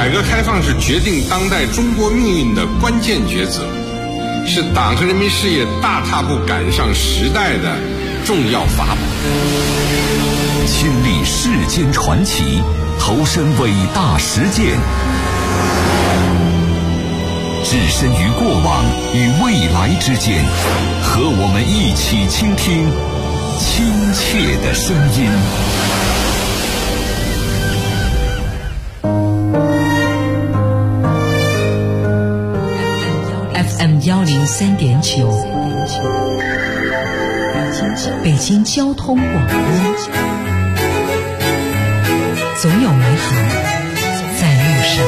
改革开放是决定当代中国命运的关键抉择，是党和人民事业大踏步赶上时代的重要法宝。 亲历世间传奇，投身伟大实践，置身于过往与未来之间，和我们一起倾听亲切的声音。 FM 103.9，北京交通广播，总有美好在路上。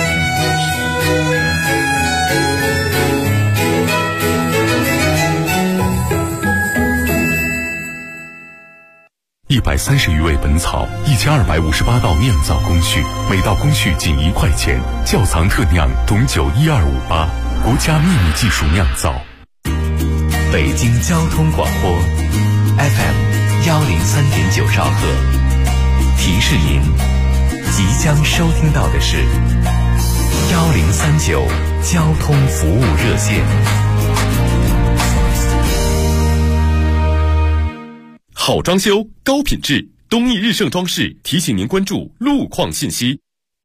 130余味本草，1258道酿造工序，每道工序仅1块钱。窖藏特酿董酒12588，国家秘密技术酿造。 北京交通广播 FM 103.9兆赫，提示您即将收听到的是1039交通服务热线。 好装修，高品质，东义日盛装饰提醒您关注路况信息。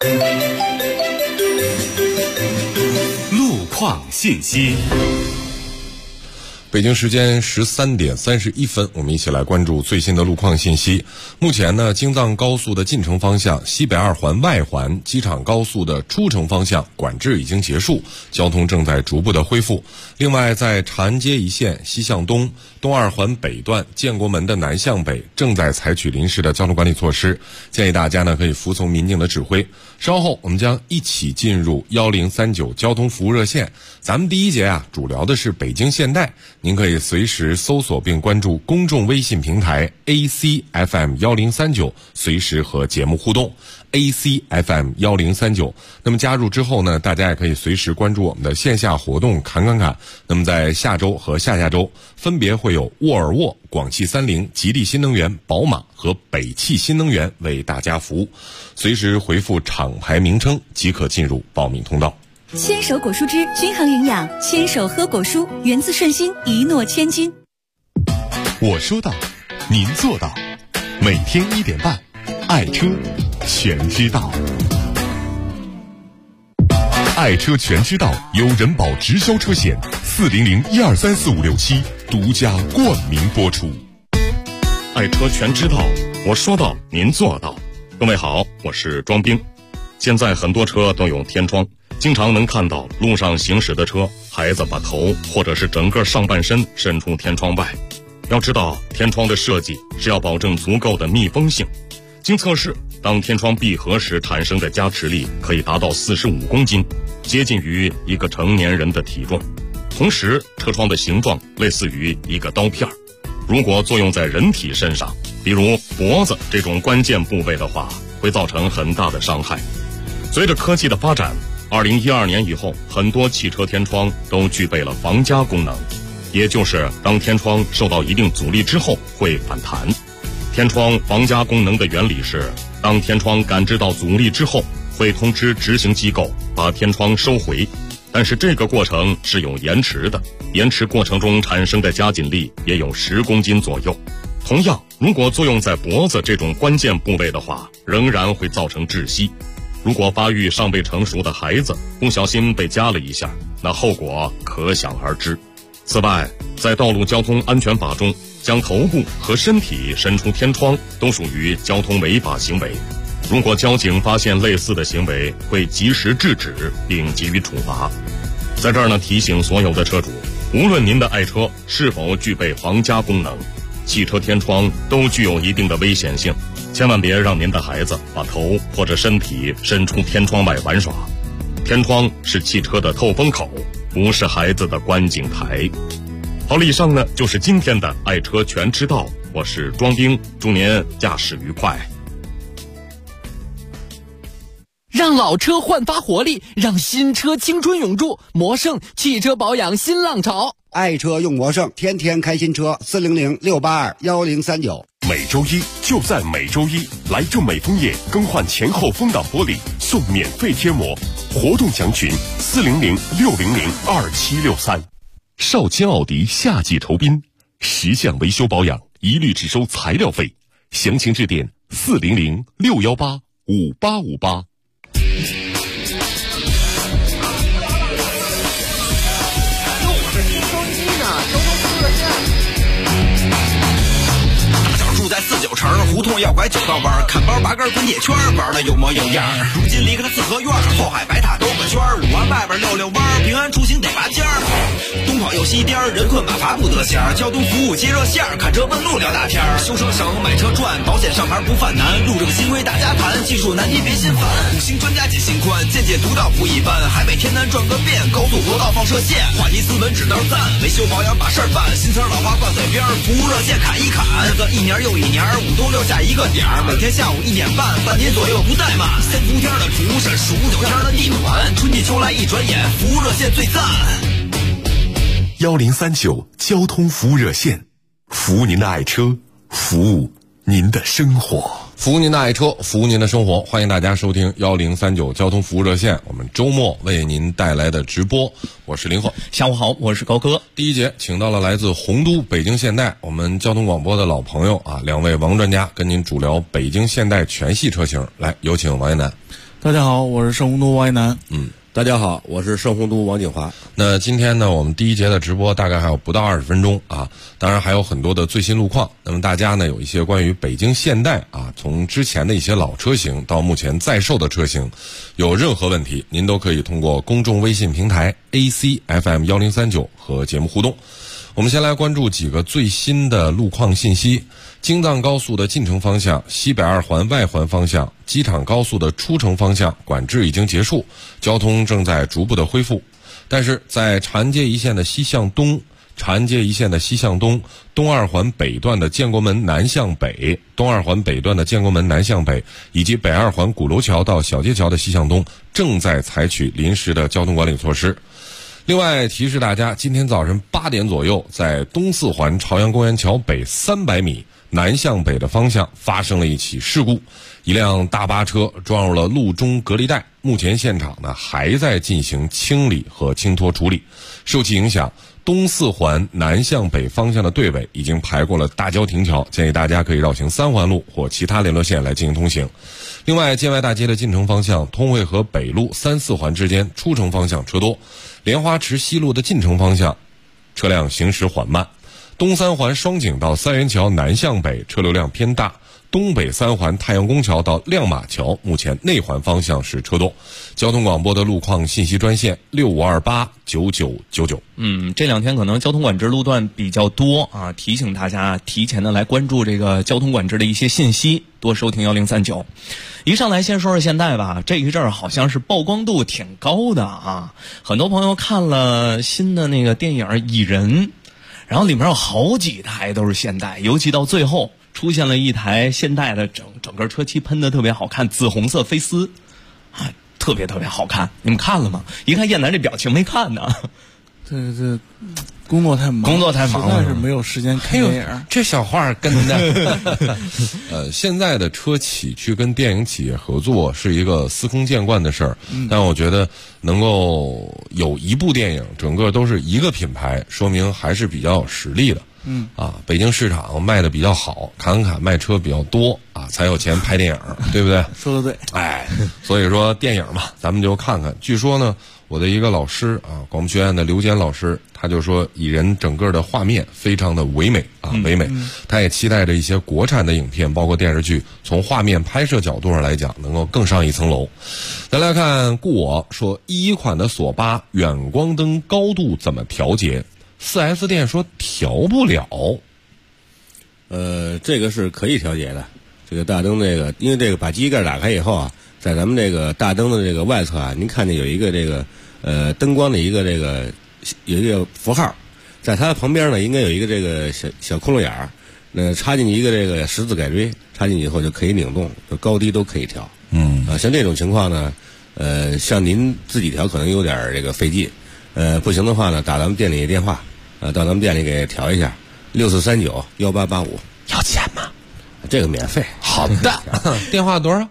路况信息。 北京时间13点31分，我们一起来关注最新的路况信息。目前呢，京藏高速的进城方向、西北二环外环、机场高速的出城方向管制已经结束，交通正在逐步的恢复。另外，在长安街一线西向东、东二环北段建国门的南向北正在采取临时的交通管理措施，建议大家呢可以服从民警的指挥。稍后我们将一起进入1039交通服务热线。咱们第一节啊，主聊的是北京现代。您可以随时搜索并关注公众微信平台 ACFM 1039，随时和节目互动。ACFM 1039，那么加入之后呢，大家也可以随时关注我们的线下活动侃。那么在下周和下下周，分别会有沃尔沃、广汽30、吉利新能源、宝马和北汽新能源为大家服务。随时回复厂牌名称即可进入报名通道。 牵手果蔬汁均衡营养，牵手喝果蔬，源自顺心，一诺千金。 我说到，您做到。每天1点半，爱车全知道。爱车全知道由人保直销车险400-1234567独家冠名播出。 爱车全知道，我说到，您做到。各位好，我是庄兵。现在很多车都有天窗，经常能看到路上行驶的车，孩子把头或者是整个上半身伸出天窗外。要知道，天窗的设计是要保证足够的密封性。经测试，当天窗闭合时产生的加持力可以达到45公斤，接近于一个成年人的体重。同时，车窗的形状类似于一个刀片，如果作用在人体身上，比如脖子这种关键部位的话，会造成很大的伤害。随着科技的发展，2012年以后，很多汽车天窗都具备了防夹功能，也就是当天窗受到一定阻力之后会反弹。天窗防夹功能的原理是，当天窗感知到阻力之后，会通知执行机构把天窗收回，但是这个过程是有延迟的，延迟过程中产生的加紧力也有10公斤左右。同样，如果作用在脖子这种关键部位的话，仍然会造成窒息。如果发育尚未成熟的孩子不小心被夹了一下，那后果可想而知。此外，在道路交通安全法中，将头部和身体伸出天窗都属于交通违法行为。如果交警发现类似的行为，会及时制止并给予处罚。在这儿呢，提醒所有的车主，无论您的爱车是否具备防夹功能，汽车天窗都具有一定的危险性，千万别让您的孩子把头或者身体伸出天窗外玩耍。天窗是汽车的透风口，不是孩子的观景台。好了，以上呢就是今天的爱车全知道，我是庄兵，祝您驾驶愉快。 让老车焕发活力，让新车青春永驻。魔胜汽车保养新浪潮， 爱车用魔胜，天天开新车。400-682-1039。 每周一就在每周一，来正美枫叶更换前后风挡玻璃，送送免费贴膜，活动详询400-600-2763。少卿奥迪夏季酬宾，10项维修保养一律只收材料费，详情致电400-618-5858。 住在49城胡同要拐9道弯，看包拔根滚铁圈，玩的有模有样。如今离开了四合院，后海白塔兜个圈，5环外边溜溜弯，平安出行得拔尖儿。东跑又西颠，人困马乏不得闲，交通服务接热线，看车问路聊大天。修车省，买车赚，保险上牌不犯难，路这个新规大家谈，技术难题别心烦。5星专家解心宽，见解独到不一般，海北天南转个遍，高速国道放射线，话题斯文指道赞，维修保养把事儿办，新词老话挂嘴边，服务热线砍一砍，日子一年又一年，5多6下一个点儿，每天下午1点半，半年左右不怠慢。3伏天的主审，15、9天的地暖，春季秋来一转眼，服务热线最赞。 1039交通服务热线，服务您的爱车，服务您的生活， 服务您的爱车，服务您的生活。欢迎大家收听1039交通服务热线，我们周末为您带来的直播，我是林鹤。 下午好，我是高哥。 第一节请到了来自洪都北京现代我们交通广播的老朋友啊，2位王专家跟您主聊北京现代全系车型。来，有请王一楠。 大家好，我是盛洪都王一楠。 大家好，我是盛洪都王景华。 那今天呢，我们第一节的直播大概还有不到20分钟啊，当然还有很多的最新路况。那么大家呢有一些关于北京现代啊，从之前的一些老车型到目前在售的车型，有任何问题，您都可以通过公众微信平台 ACFM1039和节目互动。我们先来关注几个最新的路况信息。京藏高速的进城方向、西北2环外环方向、机场高速的出城方向管制已经结束，交通正在逐步的恢复。但是在长安街一线的西向东、长安街一线的西向东、东2环北段的建国门南向北、东2环北段的建国门南向北，以及北2环鼓楼桥到小街桥的西向东，正在采取临时的交通管理措施。另外提示大家，今天早晨8点左右，在东4环朝阳公园桥北300米南向北的方向发生了一起事故，一辆大巴车撞入了路中隔离带，目前现场呢还在进行清理和清脱处理。受其影响，东4环南向北方向的队尾已经排过了大郊亭桥，建议大家可以绕行3环路或其他联络线来进行通行。另外，建外大街的进城方向，通惠河北路3、4环之间出城方向车多，莲花池西路的进城方向车辆行驶缓慢。东3环双井到三元桥南向北车流量偏大，东北3环太阳宫桥到亮马桥目前内环方向是车多。交通广播的路况信息专线65289999。 这2天可能交通管制路段比较多啊，提醒大家提前的来关注这个交通管制的一些信息，多收听1039。一上来先说说现代吧，这一阵儿好像是曝光度挺高的啊，很多朋友看了新的那个电影《蚁人》，然后里面有好几台都是现代，尤其到最后出现了一台现代的整个车漆喷的特别好看，紫红色菲斯啊，特别好看。你们看了吗？一看燕南这表情没看呢。 这工作太忙了，实在是没有时间看电影。 这小话跟的。现在的车企去跟电影企业合作是一个司空见惯的事儿，但我觉得能够有一部电影整个都是一个品牌，说明还是比较有实力的。北京市场卖的比较好，侃卖车比较多啊，才有钱拍电影，对不对？ 说得对。 所以说电影嘛，咱们就看看。据说呢，我的一个老师啊，广播学院的刘坚老师，他就说蚁人整个的画面非常的唯美啊，唯美。他也期待着一些国产的影片，包括电视剧，从画面拍摄角度上来讲，能够更上一层楼。再来看故我说，11款的索八远光灯高度怎么调节？4S 店说调不了。 这个是可以调节的。这个大灯这个，因为这个把机盖打开以后啊，在咱们这个大灯的这个外侧啊，您看见有一个这个灯光的一个这个有一个符号，在它的旁边呢，应该有一个这个小窟窿眼儿，插进去一个这个十字改锥，插进去以后就可以拧动，就高低都可以调。像这种情况呢，像您自己调可能有点这个费劲，不行的话呢，打咱们店里的电话，到咱们店里给调一下，64391885。 要钱吗？ 这个免费。 好的。电话多少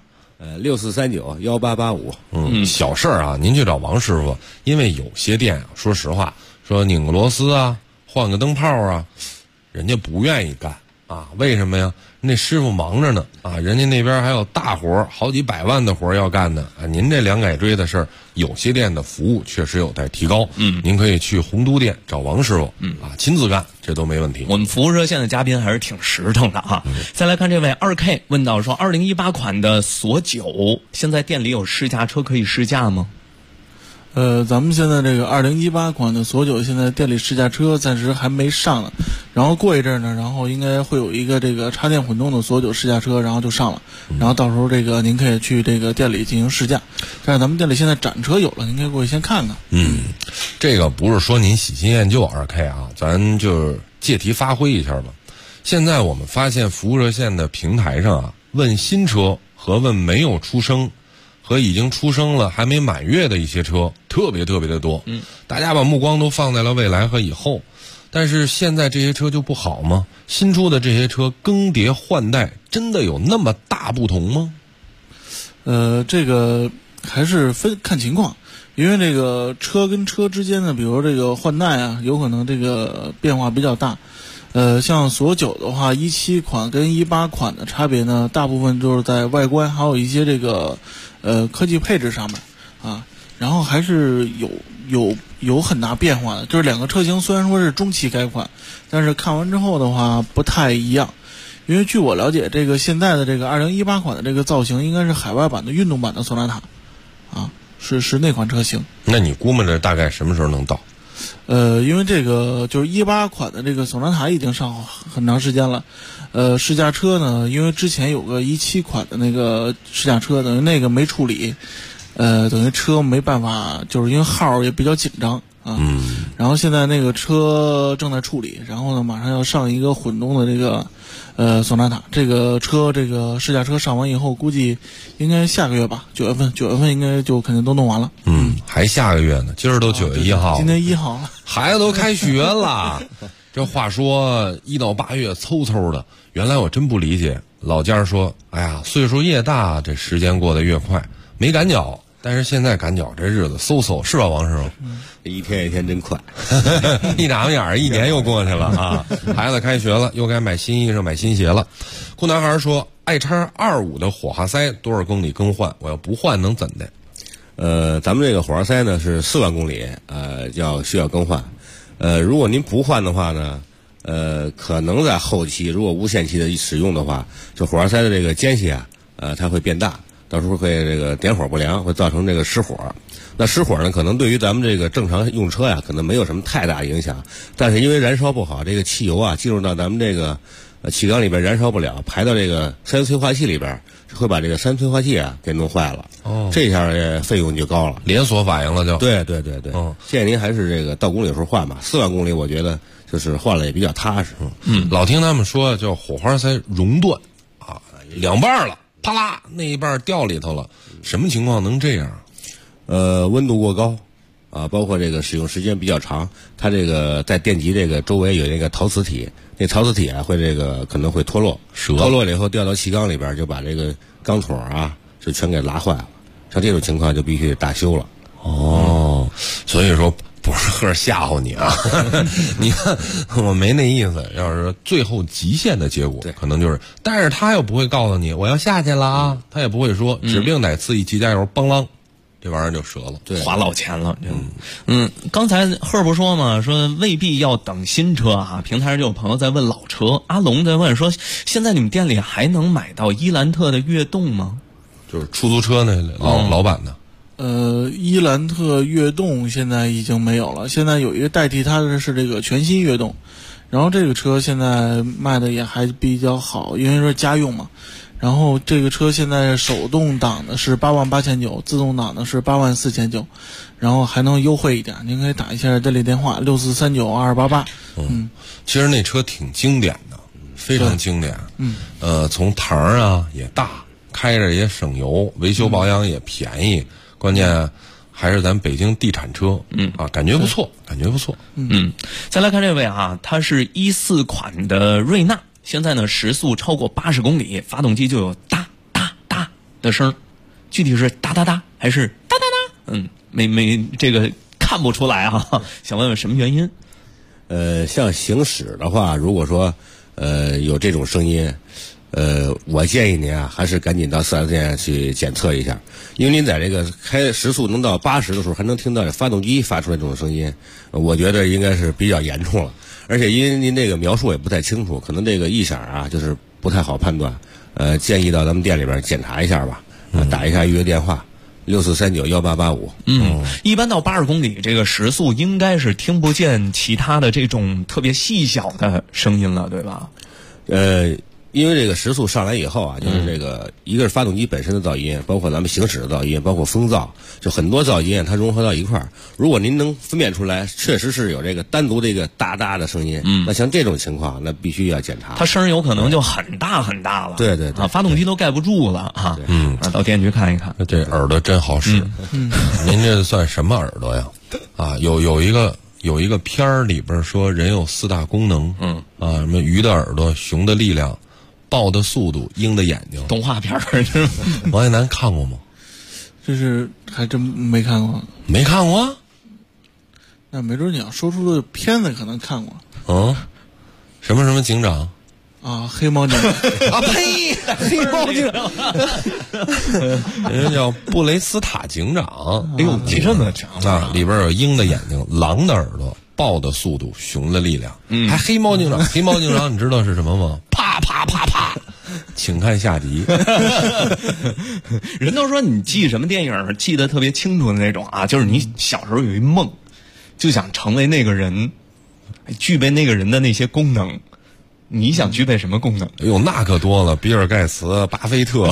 64391885。 小事儿啊，您去找王师傅，因为有些店啊，说实话，说拧个螺丝啊，换个灯泡啊，人家不愿意干啊，为什么呀？那师傅忙着呢啊，人家那边还有大活，好几百万的活要干呢啊。您这两改锥的事儿，有些店的服务确实有待提高。您可以去洪都店找王师傅，亲自干，这都没问题。 我们服务热线的嘉宾还是挺实诚的啊。再来看这位2K 问到说，2018款的索9现在店里有试驾车可以试驾吗？ 咱们现在这个2018款的索9现在店里试驾车暂时还没上呢，然后过一阵呢，然后应该会有一个这个插电混动的索9试驾车，然后就上了，然后到时候这个您可以去这个店里进行试驾。但是咱们店里现在展车有了，您可以过去先看看。 这个不是说您喜新厌旧2K 啊，咱就借题发挥一下吧。现在我们发现服务热线的平台上啊，问新车和问没有出生和已经出生了还没满月的一些车特别的多。大家把目光都放在了未来和以后，但是现在这些车就不好吗？新出的这些车更迭换代真的有那么大不同吗？ 这个还是看情况，因为这个车跟车之间呢，比如这个换代啊，有可能这个变化比较大。像索9的话，17款跟18款的差别呢，大部分就是在外观，还有一些这个科技配置上面啊，然后还是有很大变化的。就是两个车型虽然说是中期改款，但是看完之后的话不太一样。因为据我了解，这个现在的这个2018款的这个造型应该是海外版的运动版的索纳塔啊，是那款车型。 那你估摸着大概什么时候能到？ 因为这个就是18款的这个索纳塔已经上很长时间了，试驾车呢，因为之前有个17款的那个试驾车，等于那个没处理，等于车没办法，就是因为号也比较紧张啊。然后现在那个车正在处理，然后呢，马上要上一个混动的这个索纳塔。这个车这个试驾车上完以后，估计应该下个月吧，9月份应该就肯定都弄完了。 还下个月呢，今儿都9月1号， 今天1号了， 孩子都开学了。这话说1到8月凑的，原来我真不理解。老家说，哎呀，岁数越大，这时间过得越快，没赶脚。但是现在赶脚这日子嗖是吧，王师傅？ 一天一天真快， 一眨眼1年又过去了啊！孩子开学了，又该买新衣裳、买新鞋了。酷男孩说，爱叉25的火花塞多少公里更换？我要不换能怎的？ 咱们这个火花塞呢是4万公里，需要更换。如果您不换的话呢，可能在后期如果无限期的使用的话，这火花塞的这个间隙啊，它会变大，到时候会这个点火不良，会造成这个失火。那失火呢，可能对于咱们这个正常用车呀，可能没有什么太大影响，但是因为燃烧不好，这个汽油啊进入到咱们这个气缸里边燃烧不了，排到这个三催化器里边，会把这个三催化器啊给弄坏了。这下费用就高了， 连锁反应了就。 对。建议您还是这个到公里数换吧，4万公里我觉得就是换了也比较踏实。 老听他们说叫火花塞熔断啊，2半了，啪啦，那一半掉里头了，什么情况能这样？ 温度过高啊，包括这个使用时间比较长，它这个在电极这个周围有那个陶瓷体，那陶瓷体啊会这个可能会脱落，脱落了以后掉到气缸里边，就把这个钢筒啊就全给拉坏了。像这种情况就必须大修了。 所以说不是喝着吓唬你啊，你看我没那意思。要是最后极限的结果，可能就是，但是他又不会告诉你我要下去了啊，他也不会说，指不定哪次一急加油，邦啷。这玩意儿就折了， 对，花老钱了。刚才赫不说嘛，说未必要等新车啊。平台上就有朋友在问老车，阿龙在问说，现在你们店里还能买到伊兰特的悦动吗？ 就是出租车那老版的。 伊兰特悦动现在已经没有了，现在有一个代替它的是这个全新悦动，然后这个车现在卖的也还比较好，因为是家用嘛。然后这个车现在手动挡的是88900，自动挡的是84900，然后还能优惠一点，您可以打一下店里电话64392288。 其实那车挺经典的，非常经典。从堂啊也大，开着也省油，维修保养也便宜，关键还是咱北京地产车。感觉不错，感觉不错。 再来看这位啊，他是14款的瑞纳。现在呢，时速超过80公里，发动机就有哒哒哒的声， 具体是哒哒哒还是哒哒哒？没这个看不出来啊，想问问什么原因？ 像行驶的话，如果说有这种声音，我建议您啊，还是赶紧到4S店去检测一下，因为您在这个开时速能到80的时候，还能听到发动机发出来这种声音，我觉得应该是比较严重了。而且因为您这个描述也不太清楚，可能这个异响啊，就是不太好判断。建议到咱们店里边检查一下吧，打一下预约电话64391885。 一般到80公里这个时速，应该是听不见其他的这种特别细小的声音了，对吧？ 因为这个时速上来以后啊，就是这个一个是发动机本身的噪音，包括咱们行驶的噪音，包括风噪，就很多噪音它融合到一块儿。如果您能分辨出来，确实是有这个单独这个哒哒的声音，那像这种情况，那必须要检查。 它声有可能就很大很大了， 对啊， 发动机都盖不住了啊。到店局看一看， 这耳朵真好使。您这算什么耳朵呀？啊，有一个片儿里边说人有4大功能，什么鱼的耳朵、熊的力量、豹的速度、鹰的眼睛。 动画片是吗？ 王一楠看过吗？ 这是还真没看过。 没看过？ 那没准你要说出的片子可能看过。 什么警长？ 啊，黑猫警长啊呸！黑猫警长，人家叫布雷斯塔警长。 哎呦，你这么长啊！里边有鹰的眼睛、狼的耳朵、豹的速度、熊的力量，还黑猫警长。黑猫警长，你知道是什么吗？啪啪啪啪！请看下集。 人都说你记什么电影记得特别清楚的那种啊，就是你小时候有一梦，就想成为那个人，具备那个人的那些功能。你想具备什么功能？ 哎呦，那可多了，比尔盖茨、巴菲特，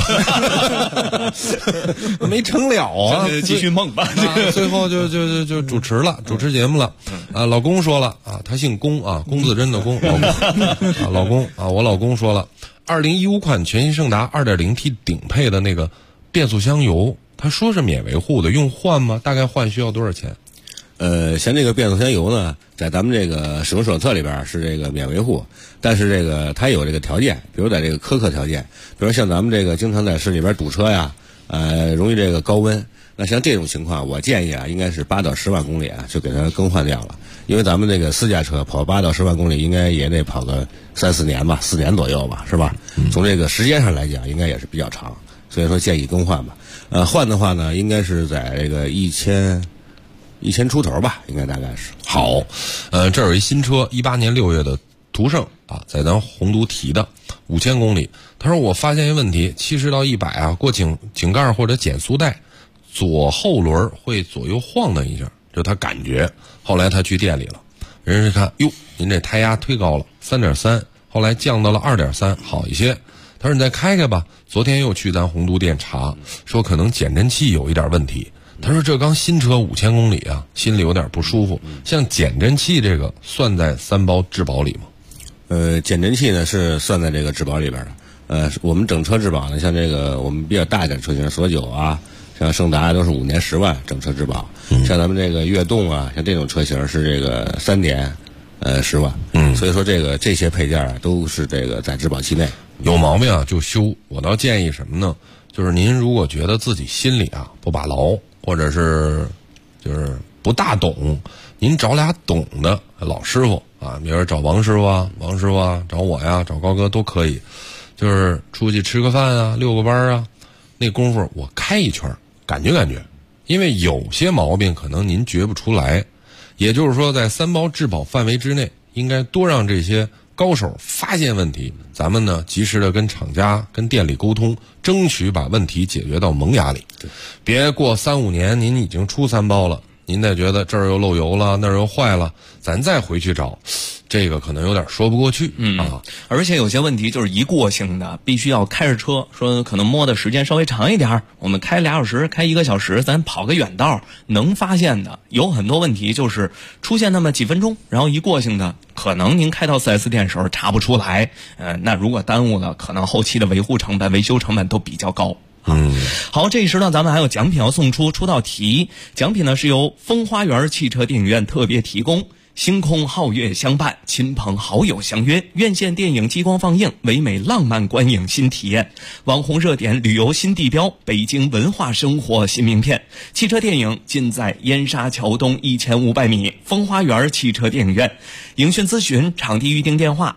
没成了啊！ 继续梦吧。 最后就主持了，主持节目了。老公说了啊，他姓龚啊，龚自珍的龚，老公啊，我老公说了，2015款全新胜达 2.0T 顶配的那个变速箱油，他说是免维护的，用换吗？大概换需要多少钱？ 像这个变速箱油呢，在咱们这个使用手册里边是这个免维护，但是这个它有这个条件，比如在这个苛刻条件，比如像咱们这个经常在市里边堵车呀，容易这个高温，那像这种情况，我建议啊，应该是8到10万公里啊，就给它更换掉了，因为咱们这个私家车跑8到10万公里，应该也得跑个3、4年吧，4年左右吧，是吧？从这个时间上来讲，应该也是比较长，所以说建议更换吧。换的话呢，应该是在这个1000出头吧，应该大概是。 好，这有一新车，18年6月的途胜啊，在咱洪都提的5000公里。他说我发现一问题，70到100啊，过井盖或者减速带，左后轮会左右晃荡一下，就他感觉。后来他去店里了，人家看，哟，您这胎压推高了3.3，后来降到了2.3，好一些。他说你再开开吧。昨天又去咱洪都店查，说可能减震器有一点问题。他说这刚新车5000公里啊，心里有点不舒服。像减震器这个算在3包质保里吗？ 减震器呢是算在这个质保里边的。我们整车质保呢，像这个我们比较大一点车型，索9啊，像胜达都是5年10万整车质保。像咱们这个悦动啊，像这种车型是这个3年10万。所以说这些配件啊都是这个在质保期内。 有毛病啊就修。我倒建议什么呢？就是您如果觉得自己心里啊不把牢，或者是就是不大懂，您找俩懂的老师傅啊，比如找王师傅啊，找我呀，找高哥都可以。就是出去吃个饭啊，遛个弯啊，那功夫我开一圈，感觉。因为有些毛病可能您觉不出来，也就是说在3包质保范围之内，应该多让这些高手发现问题，咱们呢及时的跟厂家、跟店里沟通，争取把问题解决到萌芽里。别过3、5年，您已经出3包了，您再觉得这儿又漏油了，那儿又坏了，咱再回去找，这个可能有点说不过去。 而且有些问题就是一过性的，必须要开着车，说可能摸的时间稍微长一点，我们开2小时，开1个小时，咱跑个远道，能发现的有很多问题就是出现那么几分钟，然后一过性的，可能您开到 4S 店的时候查不出来，那如果耽误了，可能后期的维护成本、维修成本都比较高。好，这一时段咱们还有奖品要送出，出道题，奖品呢是由风花园汽车电影院特别提供。 星空皓月相伴，亲朋好友相约，院线电影激光放映，唯美浪漫观影新体验。网红热点旅游新地标，北京文化生活新名片。汽车电影尽在燕莎桥东1500米风花园汽车电影院。影讯咨询场地预订电话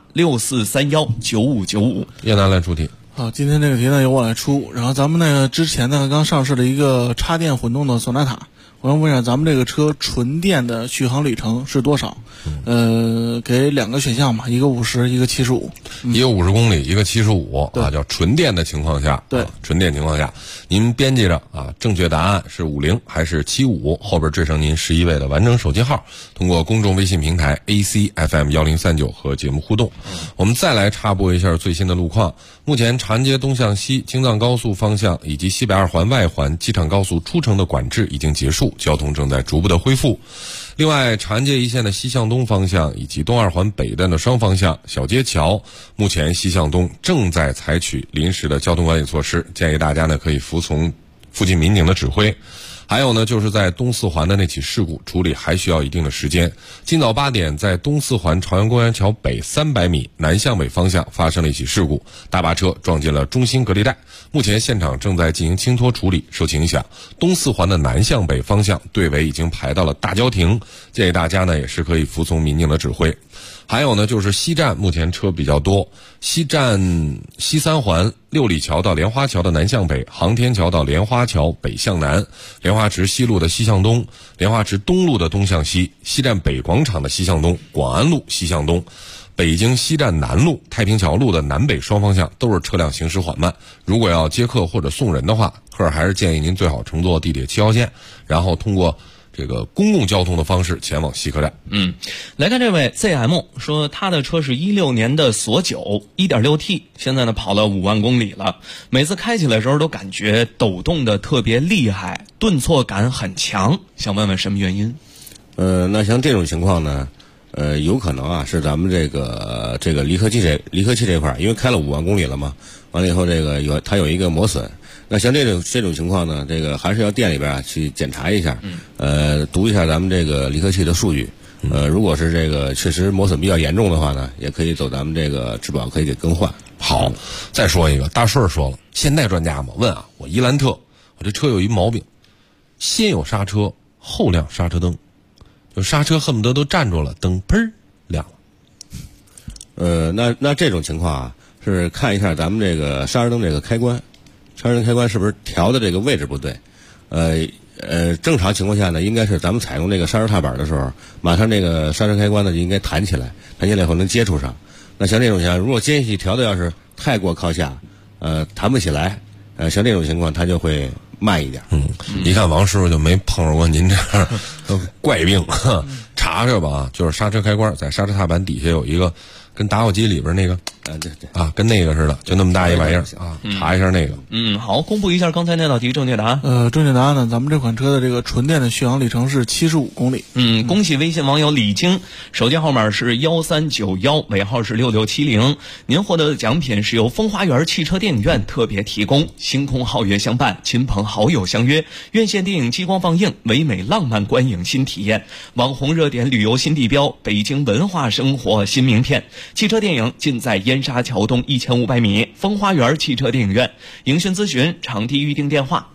64319595。 叶楠来出题。 好，今天这个题呢由我来出。然后咱们那个之前呢刚上市了一个插电混动的索纳塔。我想问一下，咱们这个车纯电的续航里程是多少？给2个选项吧，一个50，一个75。 一个50公里，一个75啊，叫纯电的情况下。 对， 纯电情况下，您编辑着啊，正确答案是50还是75，后边缀上您11位的完整手机号，通过公众微信平台 ACFM1039和节目互动。我们再来插播一下最新的路况。目前长安街东向西、京藏高速方向以及西北2环外环机场高速出城的管制已经结束，交通正在逐步的恢复。另外，长安街一线的西向东方向以及东2环北段的双方向小街桥，目前西向东正在采取临时的交通管理措施，建议大家呢可以服从附近民警的指挥。还有呢，就是在东4环的那起事故处理还需要一定的时间。今早8点，在东4环朝阳公园桥北300米南向北方向发生了一起事故，大巴车撞进了中心隔离带，目前现场正在进行清脱处理。受其影响，东4环的南向北方向队尾已经排到了大郊亭，建议大家呢也是可以服从民警的指挥。还有呢，就是西站目前车比较多，西站西3环六里桥到莲花桥的南向北，航天桥到莲花桥北向南，莲花池西路的西向东，莲花池东路的东向西，西站北广场的西向东，广安路西向东，北京西站南路、太平桥路的南北双方向都是车辆行驶缓慢。如果要接客或者送人的话，客还是建议您最好乘坐地铁7号线，然后通过这个公共交通的方式前往西客站。 来看这位 ZM 说，他的车是16年的索9 1.6T， 现在呢跑了5万公里了，每次开起来的时候都感觉抖动的特别厉害，顿挫感很强，想问问什么原因？ 那像这种情况呢，有可能啊是咱们这个离合器这块，因为开了5万公里了嘛，完了以后它有一个磨损。那像这种情况呢，这个还是要店里边去检查一下，读一下咱们这个离合器的数据。如果是这个确实磨损比较严重的话呢，也可以走咱们这个质保可以给更换。 好，再说一个，大顺说了，现代专家嘛，问啊，我伊兰特，我这车有一毛病，先有刹车，后亮刹车灯，就刹车恨不得都站住了，灯砰亮了。那这种情况啊，是看一下咱们这个刹车灯这个开关。刹车灯开关是不是调的这个位置不对？正常情况下呢，应该是咱们采用这个刹车踏板的时候，马上这个刹车开关呢就应该弹起来，弹起来以后能接触上。那像这种情况，如果间隙调的要是太过靠下，弹不起来，像这种情况它就会慢一点。 一看王师傅就没碰着过您这样怪病，查查吧，就是刹车开关在刹车踏板底下有一个跟打火机里边那个对跟那个似的，就那么大一玩意儿啊，查一下那个。 好，公布一下刚才那道题正确答案。 正确答案呢，咱们这款车的这个纯电的续航里程是75公里。 恭喜微信网友李晶，手机号码是1391，尾号是6670。您获得的奖品是由风花园汽车电影院特别提供，星空皓月相伴，亲朋好友相约，院线电影激光放映，唯美浪漫观影新体验，网红热点旅游新地标，北京文化生活新名片。汽车电影尽在燕莎桥东1500米风花园汽车电影院。影讯咨询场地预订电话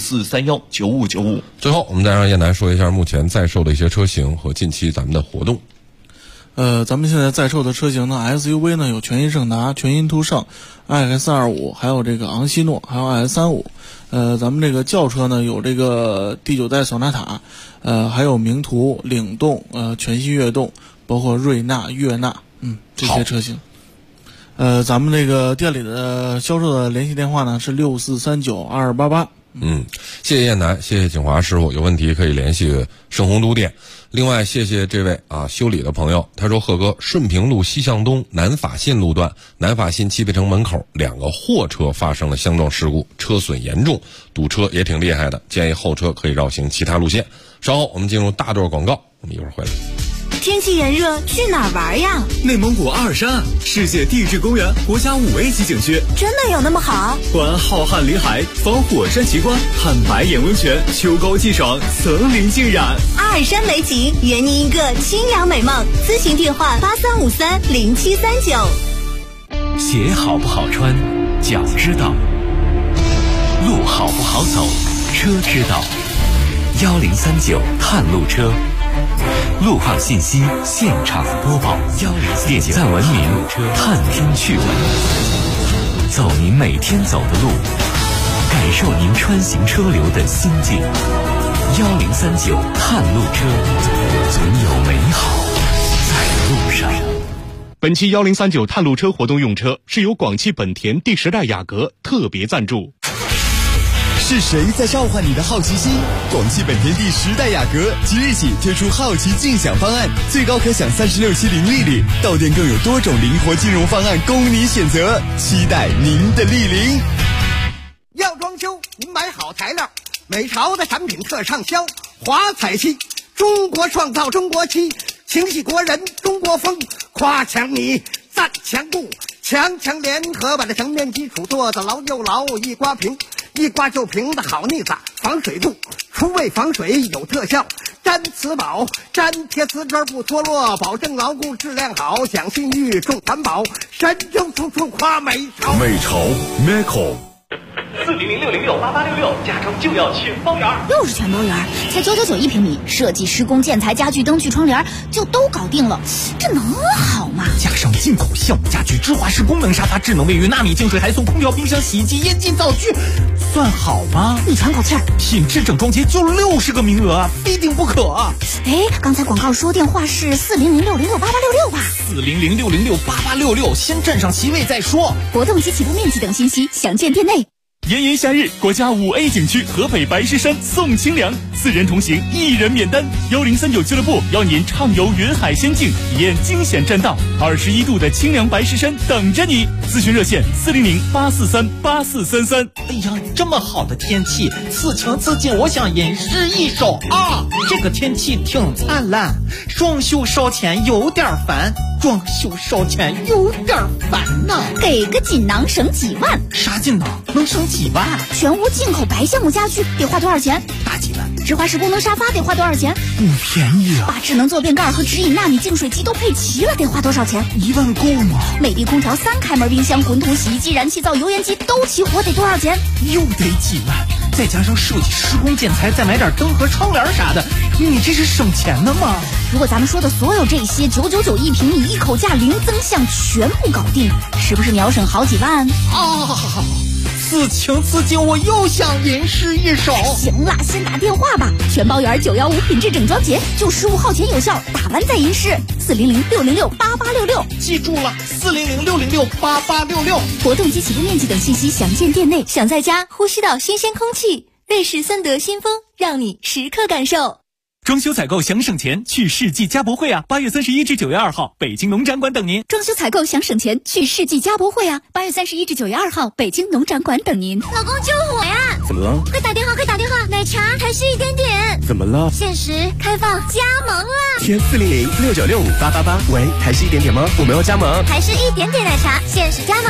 64319595。 最后，我们再让叶楠说一下目前在售的一些车型和近期咱们的活动。 咱们现在在售的车型呢 ，SUV 呢有全新胜达、全新途胜、iX25，还有这个昂希诺，还有 iX35。咱们这个轿车呢有这个第9代索纳塔，还有名图、领动，全新悦动，包括瑞纳、悦纳，这些车型。咱们这个店里的销售的联系电话呢是64392288。 谢谢燕楠，谢谢景华师傅，有问题可以联系盛虹都店。另外谢谢这位修理的朋友，他说贺哥，顺平路西向东南法信路段南法信汽配城门口2个货车发生了相撞事故，车损严重，堵车也挺厉害的，建议后车可以绕行其他路线。稍后我们进入大段广告，我们一会儿回来。 天气炎热，去哪儿玩呀？ 内蒙古阿尔山，世界地质公园国家5A 级景区。 真的有那么好？ 观浩瀚林海，访火山奇观，看白眼温泉，秋高气爽，层林尽染。 阿尔山美景，圆您一个清凉美梦。咨询电话83530739。 鞋好不好穿，脚知道；路好不好走，车知道。1039探路车，路况信息现场播报。点赞文明，探听趣闻，走您每天走的路，感受您穿行车流的心境。1039探路车，总有美好在路上。 本期1039探路车活动用车是由广汽本田第10代雅阁特别赞助。 是谁在召唤你的好奇心？广汽本田第10代雅阁即日起推出好奇竞享方案，最高可享36期零利率，到店更有多种灵活金融方案供你选择，期待您的莅临。 要装修，您买好材料，美潮的产品特畅销，华彩漆，中国创造中国漆，情系国人中国风，夸强你赞强固，强强联合把这层面基础做得牢又牢，一刮平，一刮就平的好腻子，防水度，除味防水有特效，粘瓷宝，粘贴瓷砖不脱落，保证牢固质量好，讲信誉重环保，神州处处夸美潮。 美潮 Meco。 400-606-8866，家装就要全包圆。 又是全包圆，才999一平米，设计、施工、建材、家具、灯具、窗帘就都搞定了，这能好吗？ 加上进口项目家具、芝华士功能沙发、智能卫浴、纳米净水，还送空调、冰箱、洗衣机、烟机、灶具，算好吗？ 你喘口气儿， 品质整装节就60个名额，非订不可。 哎，刚才广告说电话是400-606-8866吧 ？400-606-8866，先占上席位再说。 活动及起步面积等信息详见店内。 炎炎夏日，国家5A 景区河北白石山送清凉，4人同行，1人免单。1039俱乐部邀您畅游云海仙境，体验惊险栈道，21度的清凉白石山等着你。咨询热线400-843-8433。 哎呀，这么好的天气，此情此景，我想吟诗一首啊！这个天气挺灿烂，装修烧钱有点烦，装修烧钱有点烦呐。 给个锦囊省几万。 啥锦囊？能省几万？ 全屋进口白橡木家具得花多少钱？ 大几万。 芝华士功能沙发得花多少钱？ 不便宜啊。 把智能坐便盖和直饮纳米净水机都配齐了，得花多少钱 ？1万够吗？ 美的空调、3开门冰箱、滚筒洗衣机、燃气灶、油烟机都齐活，得多少钱？ 又得几万。再加上设计、施工、建材，再买点灯和窗帘啥的，你这是省钱的吗？ 如果咱们说的所有这些999一平米，一口价零增项全部搞定，是不是秒省好几万？ 此情此景，我又想吟诗一首。 行了，先打电话吧。全包圆915品质整装节，就15号前有效，打完再吟诗。400-606-8866， 记住了，400-606-8866。 活动及起步面积等信息详见店内。想在家呼吸到新鲜空气，瑞士森德新风让你时刻感受。 装修采购想省钱，去世纪家博会啊！8月31至9月2号，北京农展馆等您。 装修采购想省钱，去世纪家博会啊！8月31至9月2号，北京农展馆等您。 老公救我呀！ 怎么了？ 快打电话，快打电话！奶茶还是一点点。 怎么了？ 限时开放加盟了。 填400-696-5888。喂，还是一点点吗？我们要加盟。 还是一点点奶茶，限时加盟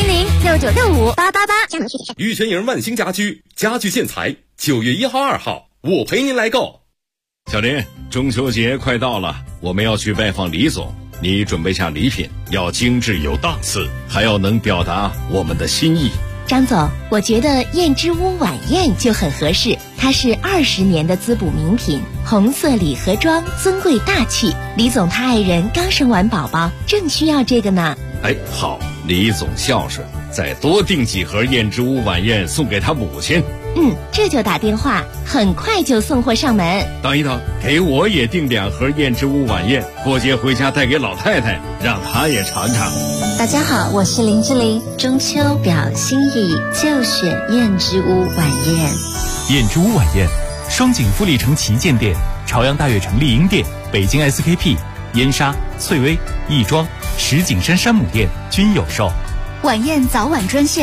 400-6965-888。加盟具体是玉泉营万兴家居家具建材，9月1号、2号，我陪您来购。 小林，中秋节快到了，我们要去拜访李总，你准备下礼品，要精致有档次，还要能表达我们的心意。 张总，我觉得燕之屋晚宴就很合适，它是20年的滋补名品，红色礼盒装，尊贵大气。李总他爱人刚生完宝宝，正需要这个呢。 哎，好，李总孝顺，再多订几盒燕之屋晚宴送给他母亲。 这就打电话，很快就送货上门。 等一等，给我也订2盒燕之屋晚宴，过节回家带给老太太，让她也尝尝。 大家好，我是林志玲，中秋表心意就选燕之屋晚宴。 燕之屋晚宴，双井富力城旗舰店、朝阳大悦城丽婴店、北京 SKP、燕莎、翠微、亦庄、石景山山姆店均有售。 晚宴早晚专线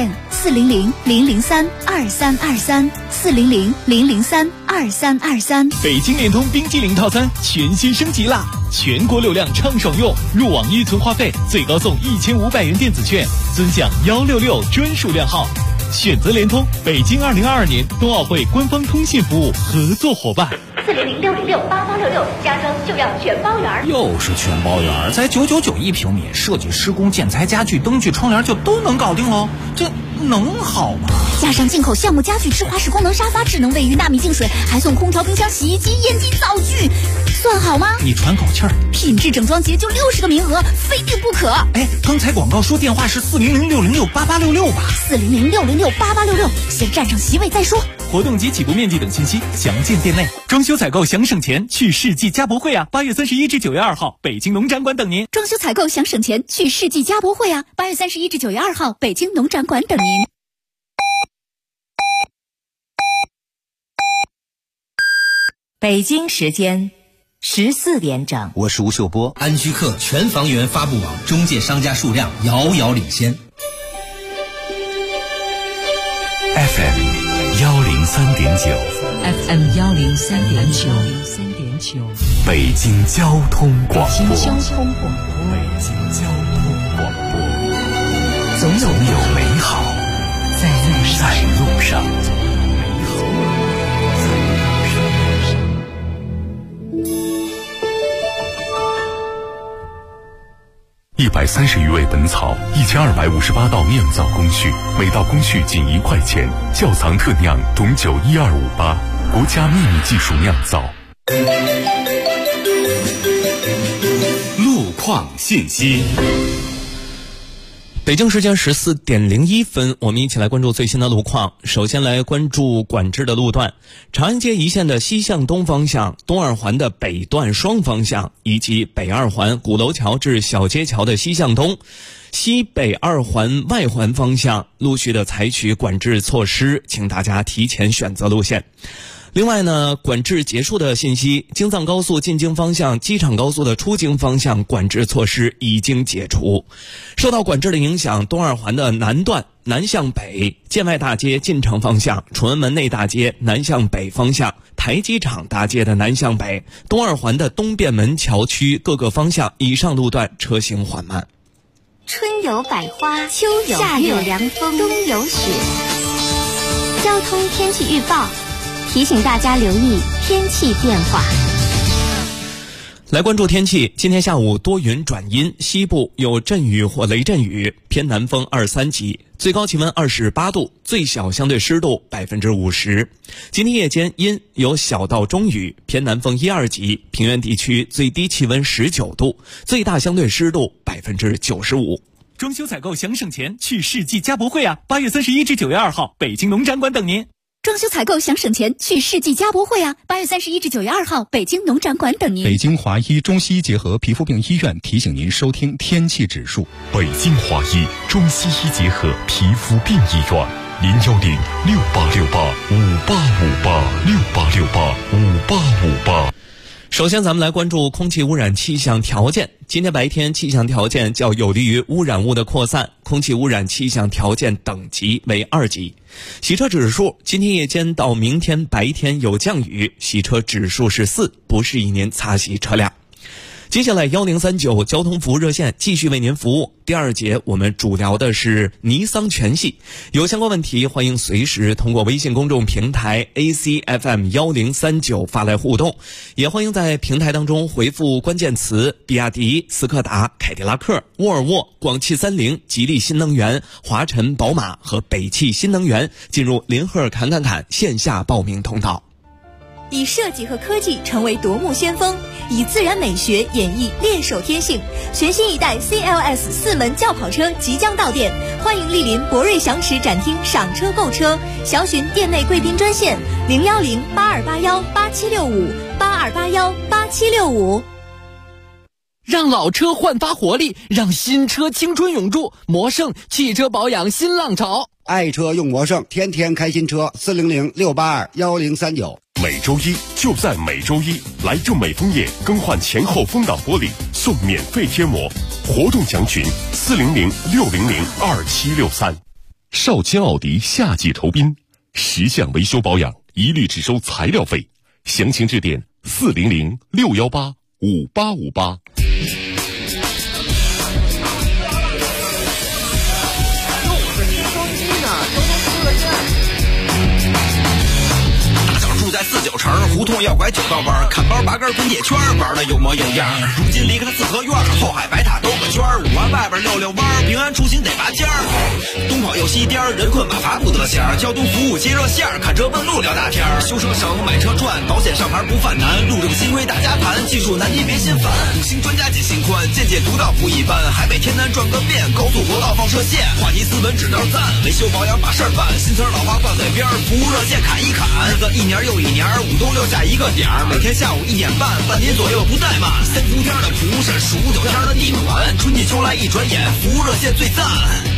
400-003-2323，400-003-2323。 北京联通冰激凌套餐全新升级啦！全国流量畅爽用，入网一存话费最高送1500元电子券，尊享166专属量号。选择联通，北京2022年冬奥会官方通信服务合作伙伴。 400-606-8866，家装就要全包圆。 又是全包圆，才999一平米，设计、施工、建材、家具、灯具、窗帘就都能搞定喽，这能好吗？ 加上进口橡木家具、智华式功能沙发、智能卫浴、纳米净水，还送空调、冰箱、洗衣机、烟机、灶具，算好吗？ 你喘口气儿， 品质整装节就60个名额，非订不可。 哎，刚才广告说电话是400-606-8866吧 ？400-606-8866，先占上席位再说。 活动及起步面积等信息详见店内。装修采购想省钱，去世纪家博会啊！8月31至9月2号，北京农展馆等您。 装修采购想省钱，去世纪家博会啊！8月31至9月2号，北京农展馆等您。 北京时间14点整， 我是吴秀波。安居客全房源发布网中介商家数量遥遥领先。 FM 103.9 ，FM 103.9， 北京交通广播， 北京交通广播，总有美好在路上。 130余味本草，1258道酿造工序，每道工序仅1块钱。窖藏特酿董酒12588，国家秘密技术酿造。 路况信息。 北京时间14点01分，我们一起来关注最新的路况。首先来关注管制的路段，长安街一线的西向东方向、东二环的北段双方向，以及北二环鼓楼桥至小街桥的西向东、西北二环外环方向陆续的采取管制措施，请大家提前选择路线。另外呢，管制结束的信息，京藏高速进京方向、机场高速的出京方向管制措施已经解除。受到管制的影响，东二环的南段南向北、建外大街进城方向、崇文门内大街南向北方向、台机场大街的南向北、东二环的东便门桥区各个方向以上路段车行缓慢。 春有百花，秋有夏有凉风，冬有雪。交通天气预报提醒大家留意天气变化。 来关注天气，今天下午多云转阴，西部有阵雨或雷阵雨，偏南风2、3级，最高气温28度，最小相对湿度50%。今天夜间阴，有小到中雨，偏南风1、2级，平原地区最低气温19度，最大相对湿度95%。 装修采购想省钱，去世纪家博会啊！8月31至9月2号，北京农展馆等您。 装修采购想省钱，去世纪家博会啊！8月31至9月2号，北京农展馆等您。 北京华医中西医结合皮肤病医院提醒您收听天气指数。 北京华医中西医结合皮肤病医院，010-6868-5858，6868-5858。 首先咱们来关注空气污染气象条件。今天白天气象条件较有利于污染物的扩散，空气污染气象条件等级为2级。洗车指数，今天夜间到明天白天有降雨，洗车指数是4，不适宜您擦洗车辆。接下来1039交通服务热线继续为您服务。第2节我们主聊的是尼桑全系，有相关问题欢迎随时通过微信公众平台 ACFM1039 发来互动，也欢迎在平台当中回复关键词比亚迪、斯柯达、凯迪拉克、沃尔沃、广汽三菱、吉利新能源、华晨宝马和北汽新能源，进入林赫侃线下报名通道。 以设计和科技成为夺目先锋，以自然美学演绎猎手天性。全新一代 CLS 4门轿跑车即将到店，欢迎莅临博瑞祥驰展厅赏车购车，详询店内贵宾专线010-8281-8765，8281-8765。 让老车焕发活力，让新车青春永驻。魔胜汽车保养新浪潮， 爱车用魔胜，天天开新车。400-682-1039。 每周一就在每周一，来就美枫叶更换前后风挡玻璃送免费贴膜，活动详询400-600-2763。 少卿奥迪夏季酬宾，10项维修保养一律只收材料费，详情致电400-618-5858。 在49城胡同要拐9道弯，看包拔根滚铁圈，玩的有模有样。如今离开了四合院，后海白塔兜个圈，5环外边溜弯，平安出行得拔尖儿。东跑又西颠，人困马乏不得闲。交通服务接热线，看车问路聊大天。修车省，买车赚，保险上牌不犯难。路政新规大家谈，技术难题别心烦。5星专家解心宽，见解独到不一般。海北天南转个遍，高速国道放射线，话题斯文指道赞，维修保养把事儿办。新词老话挂嘴边，服务热线砍一砍。日子一年又一年，5冬6夏一个点儿，每天下午1点半，半年左右不怠慢。3伏天的蒲是数9天的地暖，春季秋来一转眼，服务热线最赞。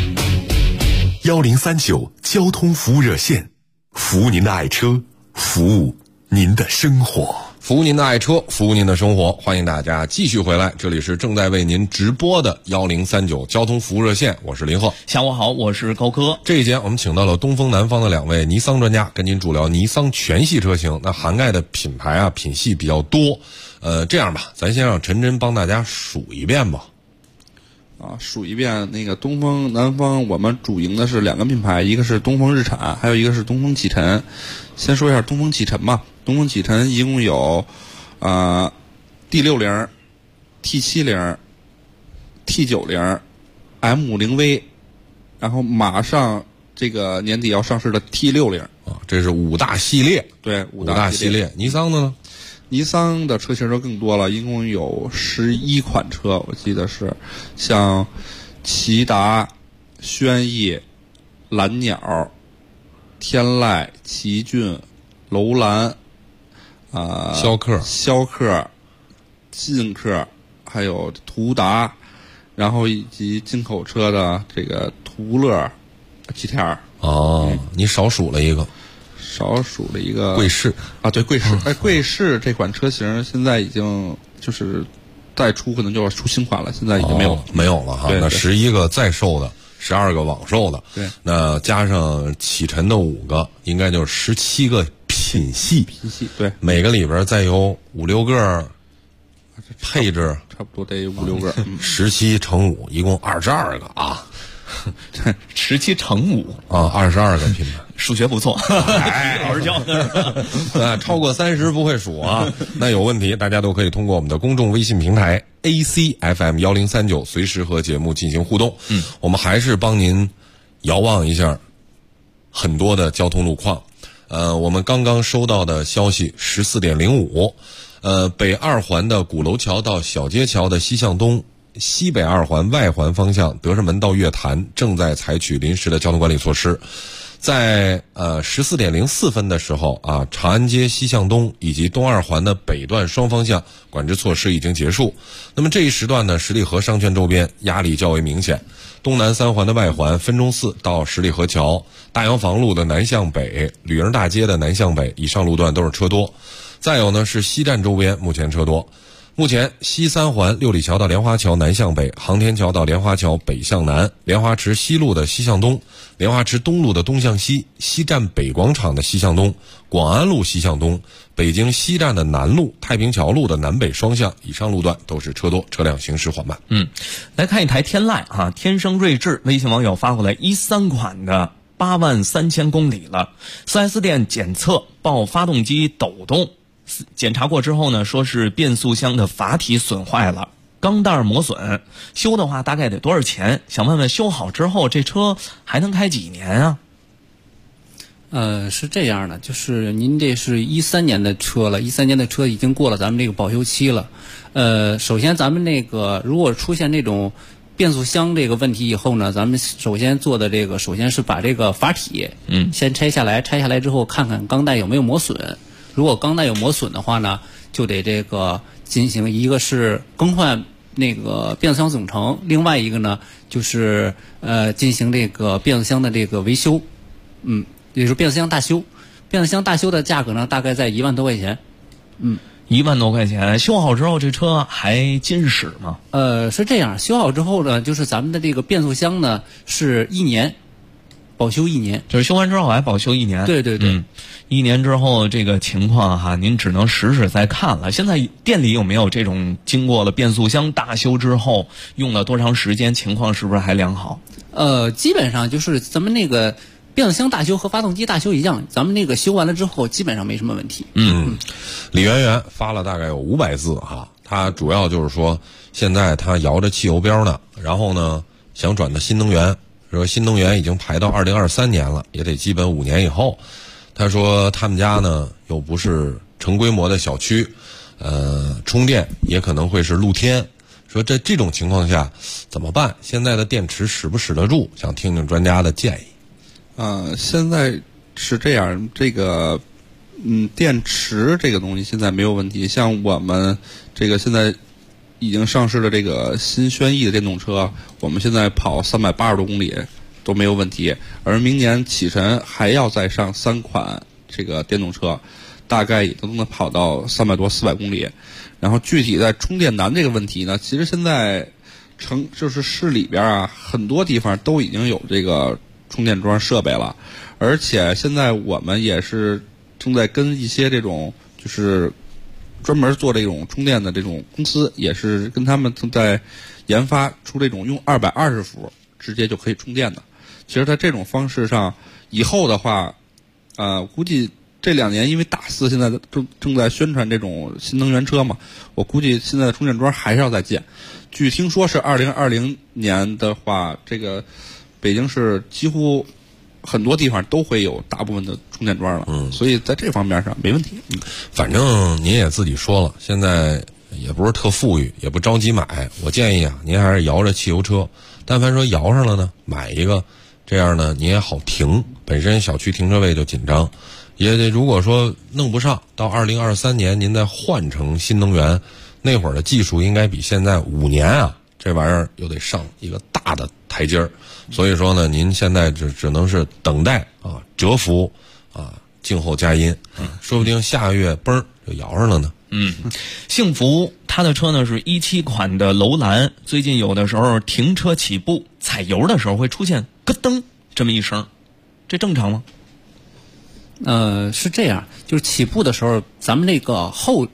1039交通服务热线，服务您的爱车，服务您的生活。 服务您的爱车，服务您的生活，欢迎大家继续回来，这里是正在为您直播的1039交通服务热线，我是林鹤。 下午好，我是高科。 这一节我们请到了东风南方的2位尼桑专家，跟您主聊尼桑全系车型，那涵盖的品牌啊品系比较多。这样吧，咱先让陈真帮大家数一遍吧。 数一遍。那个东风南方，我们主营的是2个品牌，一个是东风日产，还有一个是东风启辰。先说一下东风启辰吧。东风启辰一共有D60、T70、T90、M50V， 然后马上这个年底要上市的 T60 啊，这是5大系列。 对，5 大系列。尼桑的呢？ 尼桑的车型就更多了，一共有11款车，我记得是像骐达、轩逸、蓝鸟、天籁、奇骏、楼兰、逍客、劲客，还有途达，然后以及进口车的这个途乐、GTR。 你少数了一个。贵士啊，对，贵士。贵士这款车型现在已经就是再出可能就要出新款了，现在已经没有了哈。那11个在售的，12个网售的， 对， 那加上启辰的5个，应该就是17个品系， 对， 每个里边再有5、6个配置， 差不多得有5、6个 ，17乘5，一共22个啊。 17乘5 啊，22个品牌， 数学不错，老师教的。 超过30不会数啊，那有问题，大家都可以通过我们的公众微信平台 ACFM 1039随时和节目进行互动。我们还是帮您遥望一下很多的交通路况。我们刚刚收到的消息14点05，北2环的鼓楼桥到小街桥的西向东。西北2环外环方向德胜门到月坛正在采取临时的交通管理措施。在14点04分的时候啊，长安街西向东以及东2环的北段双方向管制措施已经结束。那么这一时段呢，十里河商圈周边压力较为明显。东南3环的外环分钟寺到十里河桥、大洋房路的南向北、旅营大街的南向北以上路段都是车多。再有呢是西站周边目前车多。目前西3环六里桥到莲花桥南向北，航天桥到莲花桥北向南，莲花池西路的西向东，莲花池东路的东向西，西站北广场的西向东，广安路西向东，北京西站的南路，太平桥路的南北双向以上路段都是车多，车辆行驶缓慢。 来看一台天籁啊，天生睿智微信网友发过来13款的83000公里了，4S 店检测报发动机抖动。检查过之后呢，说是变速箱的阀体损坏了，钢带磨损，修的话大概得多少钱？想问问修好之后这车还能开几年啊？ 是这样的，就是您这是13年的车了，13年的车已经过了咱们这个保修期了。首先咱们那个如果出现这种变速箱这个问题以后呢，咱们首先做的这个，首先是把这个阀体先拆下来之后看看钢带有没有磨损。如果钢带有磨损的话呢，就得这个进行一个是更换那个变速箱总成，另外一个呢就是进行这个变速箱的这个维修，也就是变速箱大修。变速箱大修的价格呢大概在1万多块钱。 1万多块钱，修好之后这车还经使吗？ 是这样，修好之后呢，就是咱们的这个变速箱呢是1年， 保修1年， 就是修完之后还保修1年。 对对对 ，1年之后这个情况哈，您只能实时再看了。现在店里有没有这种经过了变速箱大修之后用了多长时间，情况是不是还良好？ 基本上就是咱们那个变速箱大修和发动机大修一样，咱们那个修完了之后基本上没什么问题。 李媛媛发了大概有500字哈，他主要就是说现在他摇着汽油标呢，然后呢想转到新能源，说新能源已经排到2023年了，也得基本5年以后。他说他们家呢又不是成规模的小区，充电也可能会是露天。说这种情况下怎么办？现在的电池使不使得住？想听听专家的建议。 现在是这样，这个电池这个东西现在没有问题。像我们这个现在已经上市的这个新轩逸的电动车，我们现在跑380多公里都没有问题。而明年启辰还要再上3款这个电动车，大概也都能跑到300多400公里。然后具体在充电难这个问题呢，其实现在就是市里边啊，很多地方都已经有这个充电桩设备了，而且现在我们也是正在跟一些这种就是专门做这种充电的这种公司，也是跟他们正在研发出这种用220伏直接就可以充电的。其实在这种方式上，以后的话，估计这2年因为大4现在正在宣传这种新能源车嘛，我估计现在的充电桩还是要再建。据听说是2020年的话，这个北京市几乎很多地方都会有大部分的充电桩了，所以在这方面上没问题。 反正您也自己说了，现在也不是特富裕，也不着急买。我建议啊，您还是摇着汽油车。但凡说摇上了呢，买一个，这样呢你也好停。本身小区停车位就紧张，也得如果说弄不上，到2023年您再换成新能源，那会儿的技术应该比现在5年啊，这玩意儿又得上一个大的台阶儿。所以说呢，您现在只能是等待啊，蛰伏啊，静候佳音，说不定下个月嘣就摇上了呢。 幸福他的车呢是17款的楼兰，最近有的时候停车起步踩油的时候会出现咯噔这么一声，这正常吗？ 是这样，就是起步的时候，咱们那个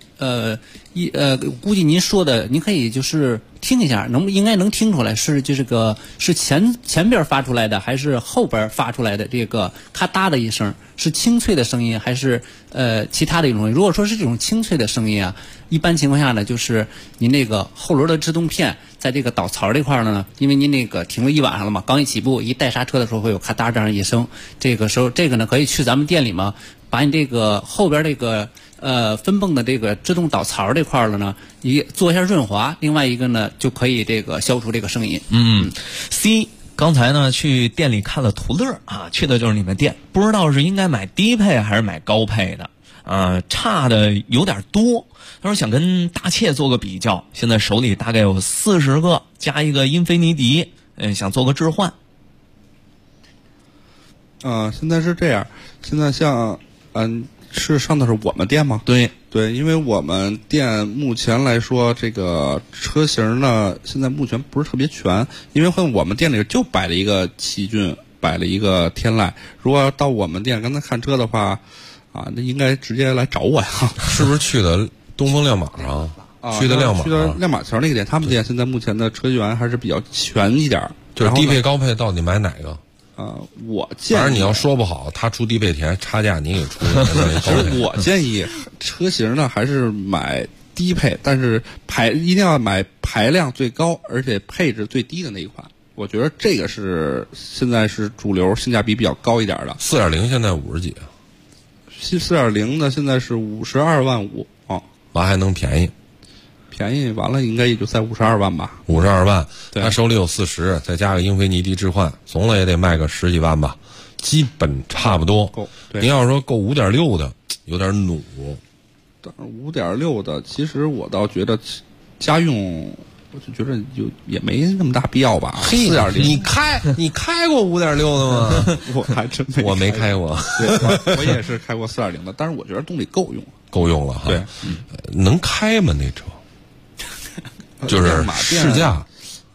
估计您说的，您可以就是听一下，应该能听出来是就这个是前边发出来的，还是后边发出来的这个咔嗒的一声，是清脆的声音，还是其他的一种声音？如果说是这种清脆的声音啊，一般情况下呢，就是您那个后轮的制动片在这个导槽这块呢，因为您那个停了一晚上了嘛，刚一起步一带刹车的时候会有咔嗒这样一声，这个时候这个呢可以去咱们店里嘛，把你这个后边这个分泵的这个制动导槽这块了呢，你做一下润滑，另外一个呢就可以这个消除这个声音。 C 刚才呢去店里看了途乐啊，去的就是你们店，不知道是应该买低配还是买高配的，差的有点多。他说想跟大切做个比较，现在手里大概有40个，加一个英菲尼迪，想做个置换。 现在是这样，现在像是上的是我们店吗？ 对， 因为我们店目前来说，这个车型呢，现在目前不是特别全，因为我们店里就摆了一个奇骏，摆了一个天籁。如果要到我们店刚才看车的话，那应该直接来找我呀。 是不是去的东风亮马上？去的亮马， 去的亮马桥那个店，他们店现在目前的车源还是比较全一点。 就是低配高配到底买哪个？ 我建议， 反正你要说不好，他出低配钱差价你给出。 其实我建议车型呢还是买低配，但是一定要买排量最高而且配置最低的那一款。我觉得这个是现在是主流，性价比比较高一点的。 4.0现在50几啊 ？4.0的现在是52万5啊， 完还能便宜。 便宜完了应该也就在52万吧。 52万，他手里有40，再加个英菲尼迪置换，总了也得卖个10几万吧，基本差不多。 够。 您要说够5.6的，有点努。 但是5.6的，其实我倒觉得家用，我就觉得也没那么大必要吧。4.0， 你开过5.6的吗？ 我还真没， 我没开过。 对，我也是开过4.0的，但是我觉得动力够用了哈。 对，能开吗那车？就是试驾，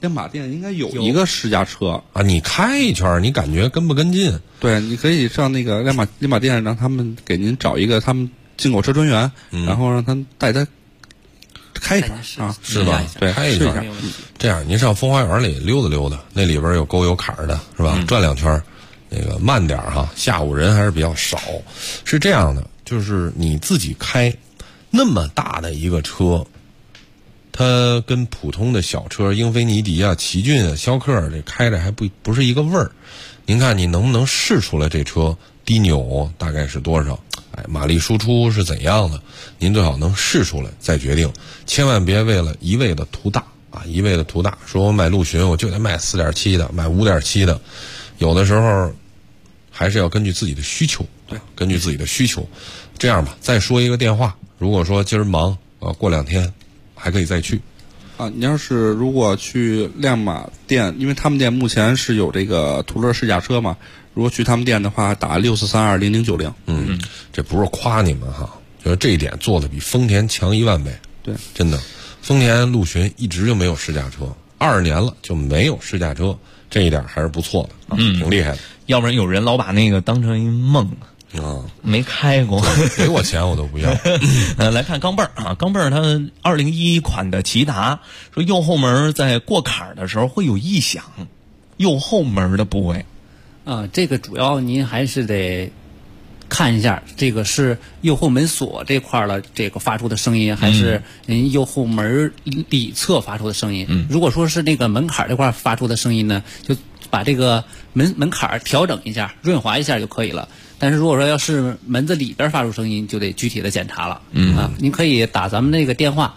亮马店应该有一个试驾车啊，你开一圈，你感觉跟不跟进？ 对，你可以上那个亮马店，让他们给您找一个他们进口车专员，然后让他带他开一圈啊， 是吧？对，开一圈。这样，您上风花园里溜达溜达，那里边有沟有坎的，是吧？转2圈，那个慢点哈，下午人还是比较少。是这样的，就是你自己开那么大的一个车。它跟普通的小车，英菲尼迪啊、奇骏啊、逍客这开着还不是一个味儿。您看你能不能试出来这车低扭大概是多少？马力输出是怎样的？您最好能试出来再决定，千万别为了一味的图大啊，一味的图大。说我买陆巡我就得买4.7的，买5.7的，有的时候还是要根据自己的需求，对，根据自己的需求。这样吧，再说一个电话，如果说今儿忙过2天。还可以再去， 啊，你要是如果去亮马店，因为他们店目前是有这个途乐试驾车嘛，如果去他们店的话，打64320090。 这不是夸你们哈，就是这一点做的比丰田强10000倍。 对， 真的，丰田陆巡一直就没有试驾车，20年了就没有试驾车，这一点还是不错的，挺厉害的。 要不然有人老把那个当成一梦。没开过， 给我钱我都不要。 来看钢镚儿啊，钢镚儿它2011款的骐达说右后门在过坎儿的时候会有异响，右后门的部位。 这个主要您还是得看一下，这个是右后门锁这块的这个发出的声音，还是您右后门里侧发出的声音。如果说是那个门槛这块发出的声音呢，就把这个门槛调整一下，润滑一下就可以了。但是如果说要是门子里边发出声音，就得具体的检查了。您可以打咱们那个电话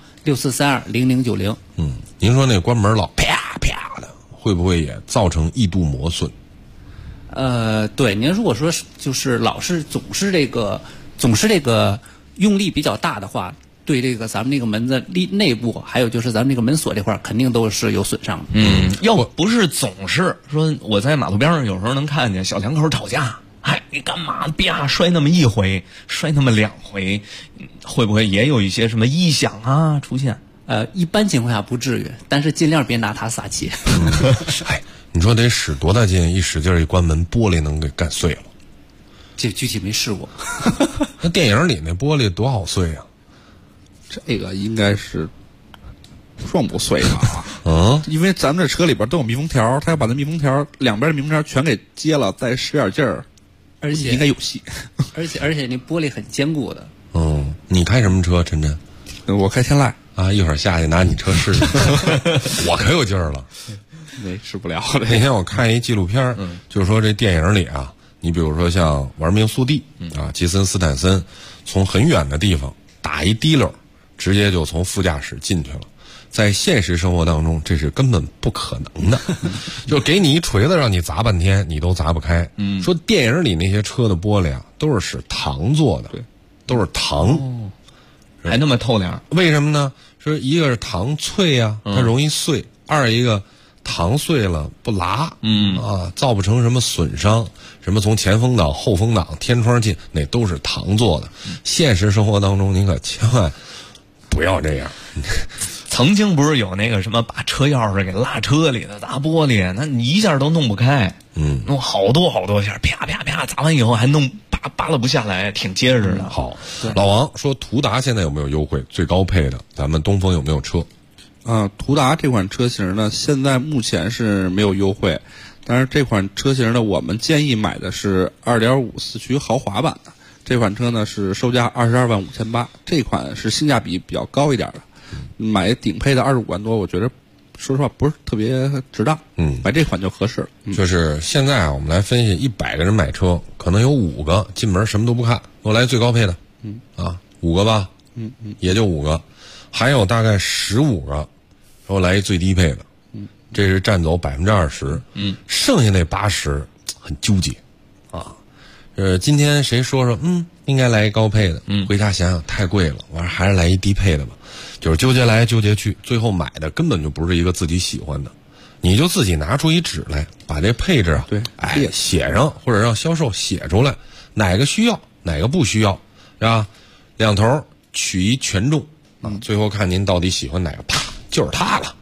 64320090。 您说那关门老啪啪的，会不会也造成异度磨损？ 对，您如果说就是总是这个用力比较大的话，对这个咱们那个门子内部，还有就是咱们那个门锁这块，肯定都是有损伤的。 要不是总是说我在马路边上有时候能看见小两口吵架。你干嘛啪摔那么1回，摔那么2回，会不会也有一些什么异响啊出现？ 一般情况下不至于，但是尽量别拿它撒气。 你说得使多大劲？一使劲一关门，玻璃能给干碎了。 这具体没试过。 那电影里那玻璃多好碎啊！ 这个应该是撞不碎吧？因为咱们这车里边都有密封条，他要把那密封条两边的密封条全给接了，再使点劲儿。 而且应该有戏， 而且那玻璃很坚固的。 你开什么车，晨晨？ 我开天籁啊，一会儿下去拿你车试试。我可有劲儿了， 没试不了。 那天我看一纪录片，就是说这电影里啊，你比如说像玩命速递啊，杰森斯坦森从很远的地方打一滴溜，直接就从副驾驶进去了。在现实生活当中，这是根本不可能的，就给你一锤子让你砸半天，你都砸不开。说电影里那些车的玻璃啊，都是使糖做的，都是糖， 还那么透亮。 为什么呢？说一个是糖脆啊，它容易碎；二一个糖碎了不拉，造不成什么损伤，什么从前风挡、后风挡、天窗进，那都是糖做的。现实生活当中，您可千万不要这样。 曾经不是有那个什么把车钥匙给落车里的砸玻璃，那你一下都弄不开，弄好多下，啪啪啪砸完以后还弄扒拉不下来，挺结实的。 好，老王说途达现在有没有优惠？最高配的，咱们东风有没有车？ 途达这款车型呢，现在目前是没有优惠，但是这款车型呢，我们建议买的是2.5四驱豪华版的。这款车呢是售价225800，这款是性价比比较高一点的。买顶配的25万多，我觉得说实话不是特别值当。买这款就合适。 就是现在啊，我们来分析100个人买车，可能有5个进门什么都不看，我来最高配的。5个吧。也就5个，还有大概15个，我来一最低配的。这是占走20%。剩下那80很纠结啊。今天谁说应该来一高配的，回家想想太贵了，我说还是来一低配的吧。就是纠结来纠结去，最后买的根本就不是一个自己喜欢的，你就自己拿出一纸来，把这配置写上，或者让销售写出来，哪个需要，哪个不需要，是吧？两头取一权重最后看您到底喜欢哪个，啪就是它了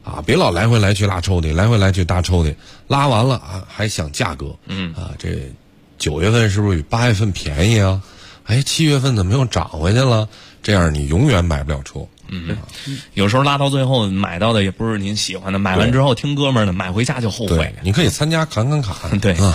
啊，别老来回来去拉抽屉，来回来去搭抽屉，拉完了啊还想价格，这9月份是不是比8月份便宜啊？哎，7月份怎么又涨回去了？这样你永远买不了车。 有时候拉到最后买到的也不是您喜欢的，买完之后听哥们儿的，买回家就后悔。 你可以参加侃卡， 对啊，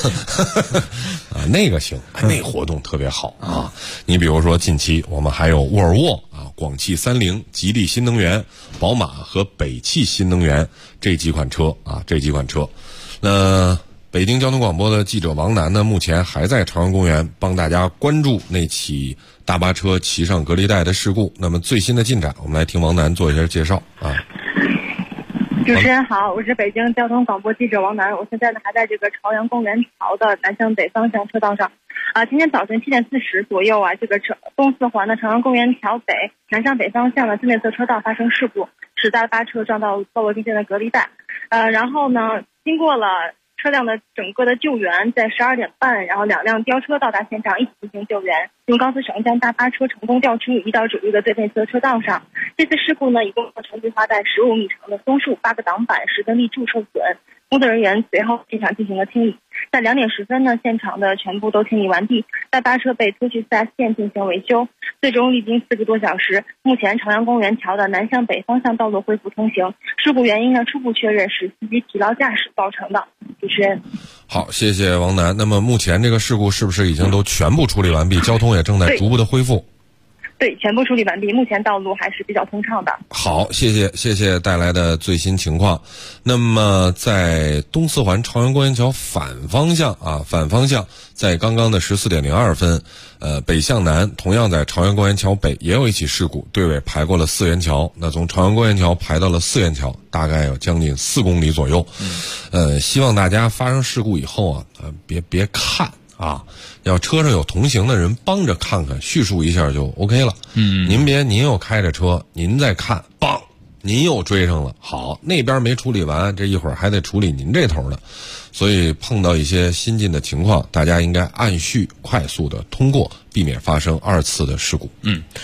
那个行，那活动特别好啊。你比如说近期我们还有沃尔沃啊、广汽30、吉利新能源、宝马和北汽新能源这几款车啊，那北京交通广播的记者王楠呢，目前还在朝阳公园帮大家关注那起大巴车骑上隔离带的事故。那么最新的进展，我们来听王楠做一下介绍啊。 主持人好，我是北京交通广播记者王楠，我现在呢还在这个朝阳公园桥的南向北方向车道上。今天早晨7点40左右啊，这个东四环的朝阳公园桥北南向北方向的自内侧车道发生事故，使大巴车撞到道路中间的隔离带。然后呢，经过了车辆的整个的救援，在12点半，然后2辆吊车到达现场一起进行救援，用钢丝绳将大巴车成功吊出1道主路的最内侧车道上。这次事故呢，一共造成绿化带15米长的松树、8个挡板、10根立柱受损。工作人员随后现场进行了清理，在2点10分呢，现场的全部都清理完毕，大巴车被拖去4S店进行维修。最终历经4个多小时，目前朝阳公园桥的南向北方向道路恢复通行。事故原因呢，初步确认是司机疲劳驾驶造成的。主持人， 好，谢谢王楠。那么目前这个事故是不是已经都全部处理完毕？交通也正在逐步的恢复。 对，全部处理完毕，目前道路还是比较通畅的。 好，谢谢带来的最新情况。那么在东四环朝阳公园桥反方向，在刚刚的14点02分，北向南同样在朝阳公园桥北也有一起事故，队尾排过了四元桥，那从朝阳公园桥排到了四元桥，大概有将近4公里左右。希望大家发生事故以后啊，别看啊，要车上有同行的人帮着看看，叙述一下就 OK 了。您又开着车，您再看，棒，您又追上了，好，那边没处理完，这一会儿还得处理您这头的。所以碰到一些新进的情况，大家应该按序快速的通过，避免发生2次的事故。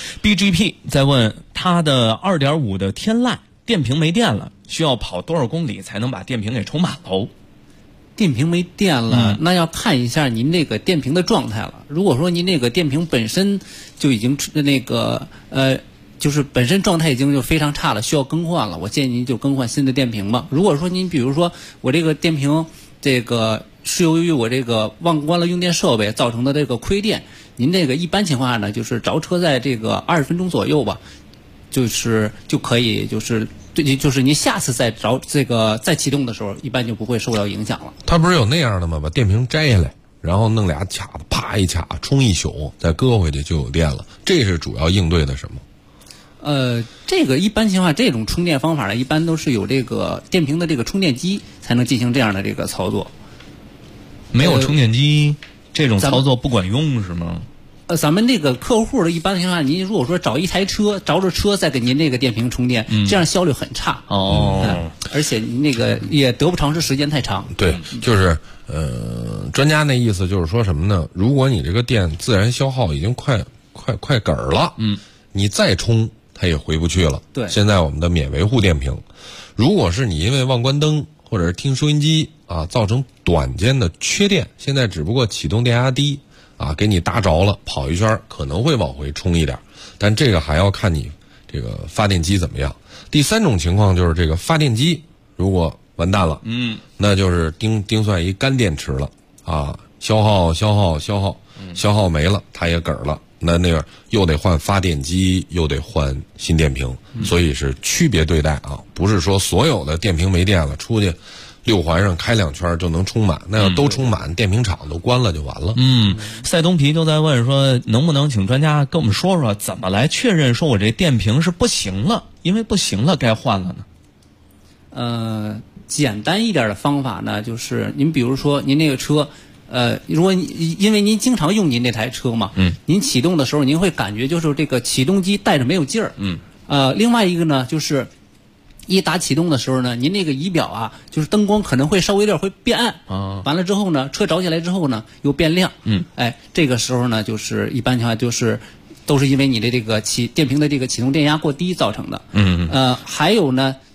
BGP 在问他的2.5的天籁电瓶没电了，需要跑多少公里才能把电瓶给充满喽？ 电瓶没电了，那要看一下您这个电瓶的状态了。如果说您那个电瓶本身就已经就是本身状态已经就非常差了，需要更换了，我建议您就更换新的电瓶吧。如果说您比如说我这个电瓶这个是由于我这个忘关了用电设备造成的这个亏电，您这个一般情况下呢，就是着车在这个20分钟左右吧，就可以就是您下次再再启动的时候，一般就不会受到影响了。 它不是有那样的吗？把电瓶摘下来，然后弄俩卡子，啪一卡，充一宿，再搁回去就有电了。这是主要应对的什么？ 这个一般情况下，这种充电方法呢，一般都是有这个电瓶的这个充电机才能进行这样的这个操作。 没有充电机，这种操作不管用是吗？ 咱们这个客户的一般情况下，您如果说找一台车，着着车再给您这个电瓶充电，这样效率很差而且那个也得不偿失，时间太长。 对，就是专家那意思就是说什么呢？如果你这个电自然消耗已经快嗝儿了，你再充它也回不去了。 对， 现在我们的免维护电瓶，如果是你因为忘关灯或者是听收音机啊造成短间的缺电，现在只不过启动电压低啊，给你搭着了，跑一圈可能会往回充一点，但这个还要看你这个发电机怎么样。第3种情况就是这个发电机如果完蛋了，那就是丁算一干电池了啊，消耗没了，它也嗝了，那个又得换发电机，又得换新电瓶，所以是区别对待啊，不是说所有的电瓶没电了出去6环上开2圈就能充满，那要都充满，电瓶厂都关了就完了。 赛东皮就在问说，能不能请专家跟我们说说，怎么来确认说我这电瓶是不行了，因为不行了该换了呢？简单一点的方法呢，就是您比如说您那个车，如果因为您经常用您那台车嘛，您启动的时候您会感觉就是这个启动机带着没有劲儿。另外一个呢，就是一打启动的时候呢，您那个仪表啊，就是灯光可能会稍微有点会变暗完了之后呢，车着起来之后呢又变亮。这个时候呢，就是一般情况下就是都是因为你的这个电瓶的这个启动电压过低造成的。还有呢，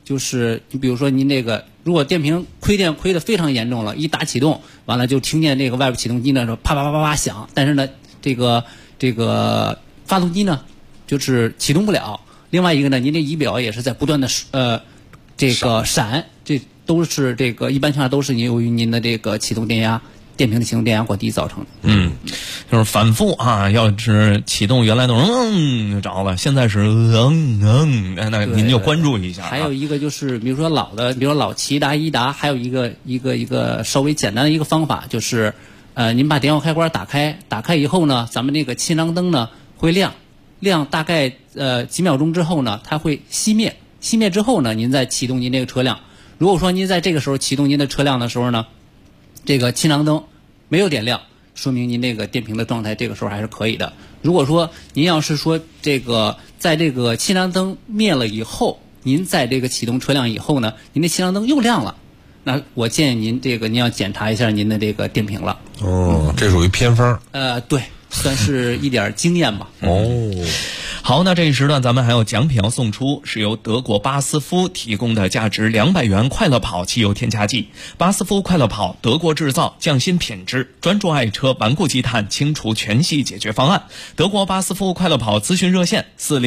就是你比如说您这个如果电瓶亏电亏得非常严重了，一打启动完了就听见这个外部启动机呢说啪啪啪啪啪响，但是呢这个发动机呢就是启动不了。另外一个呢，您这仪表也是在不断的这个闪，这都是这个一般情况下都是由于您的这个启动电压。电瓶的启动电压过低造成的。 就是反复啊，要是启动原来那种就着了，现在是那您就关注一下。 还有一个就是，比如说比如说老骐达、颐达，还有一个稍微简单的一个方法，就是您把电话开关打开以后呢，咱们这个气囊灯呢会亮大概几秒钟之后呢，它会熄灭之后呢，您再启动您这个车辆。如果说您在这个时候启动您的车辆的时候呢，这个气囊灯没有点亮，说明您这个电瓶的状态这个时候还是可以的。如果说您要是说这个在这个气囊灯灭了以后，您在这个启动车辆以后呢，您的气囊灯又亮了，那我建议您您要检查一下您的这个电瓶了。 这属于偏方。 对，算是一点经验吧。 好，那这一时段咱们还有奖品要送出，是由德国巴斯夫提供的价值200元快乐跑汽油添加剂。巴斯夫快乐跑，德国制造，匠心品质，专注爱车，顽固积碳，清除全系解决方案。德国巴斯夫快乐跑咨询热线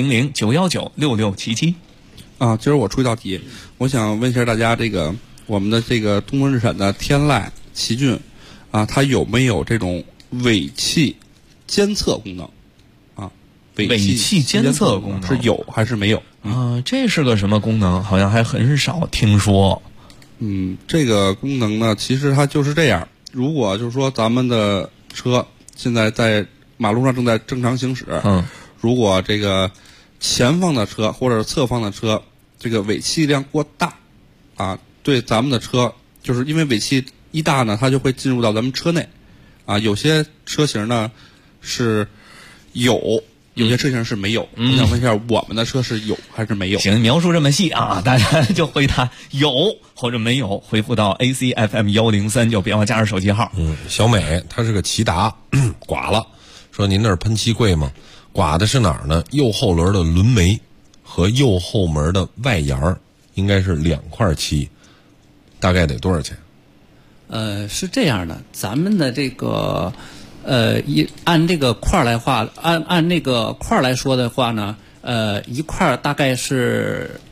400-919-6677。 今儿我出一道题，我想问一下大家，我们的这个东风日产的天籁、奇骏它有没有这种尾气监测功能？ 尾气监测功能是有还是没有？ 这是个什么功能？好像还很少听说。 这个功能呢，其实它就是这样。如果就是说咱们的车现在在马路上正在正常行驶，如果这个前方的车或者侧方的车这个尾气量过大对咱们的车，就是因为尾气一大呢，它就会进入到咱们车内有些车型呢是有些车型是没有。我想问一下，我们的车是有还是没有？ 行，描述这么细大家就回答有或者没有，回复到 ACFM1039，别忘加上手机号。 小美她是个骐达，剐了，说您那儿喷漆贵吗？剐的是哪儿呢？右后轮的轮眉和右后门的外沿应该是2块漆，大概得多少钱？ 是这样的，咱们的这个。按这个块来画，按那个块来说的话呢，一块大概是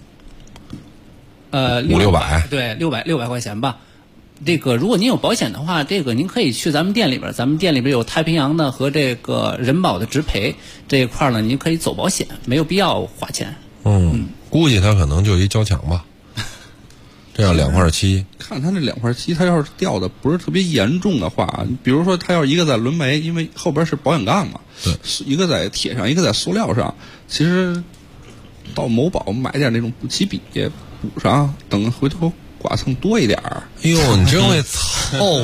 500-600， 对，600块钱吧。这个如果您有保险的话，这个您可以去咱们店里边，咱们店里边有太平洋的和这个人保的直赔这一块呢，您可以走保险，没有必要花钱。 估计他可能就一交强吧。这样2块漆， 看它那2块漆，它要是掉的不是特别严重的话，比如说它要一个在轮眉，因为后边是保险杠嘛，一个在铁上，一个在塑料上，其实到某宝买点那种补漆笔补上，等回头剐蹭多一点。 哎呦，你真会凑！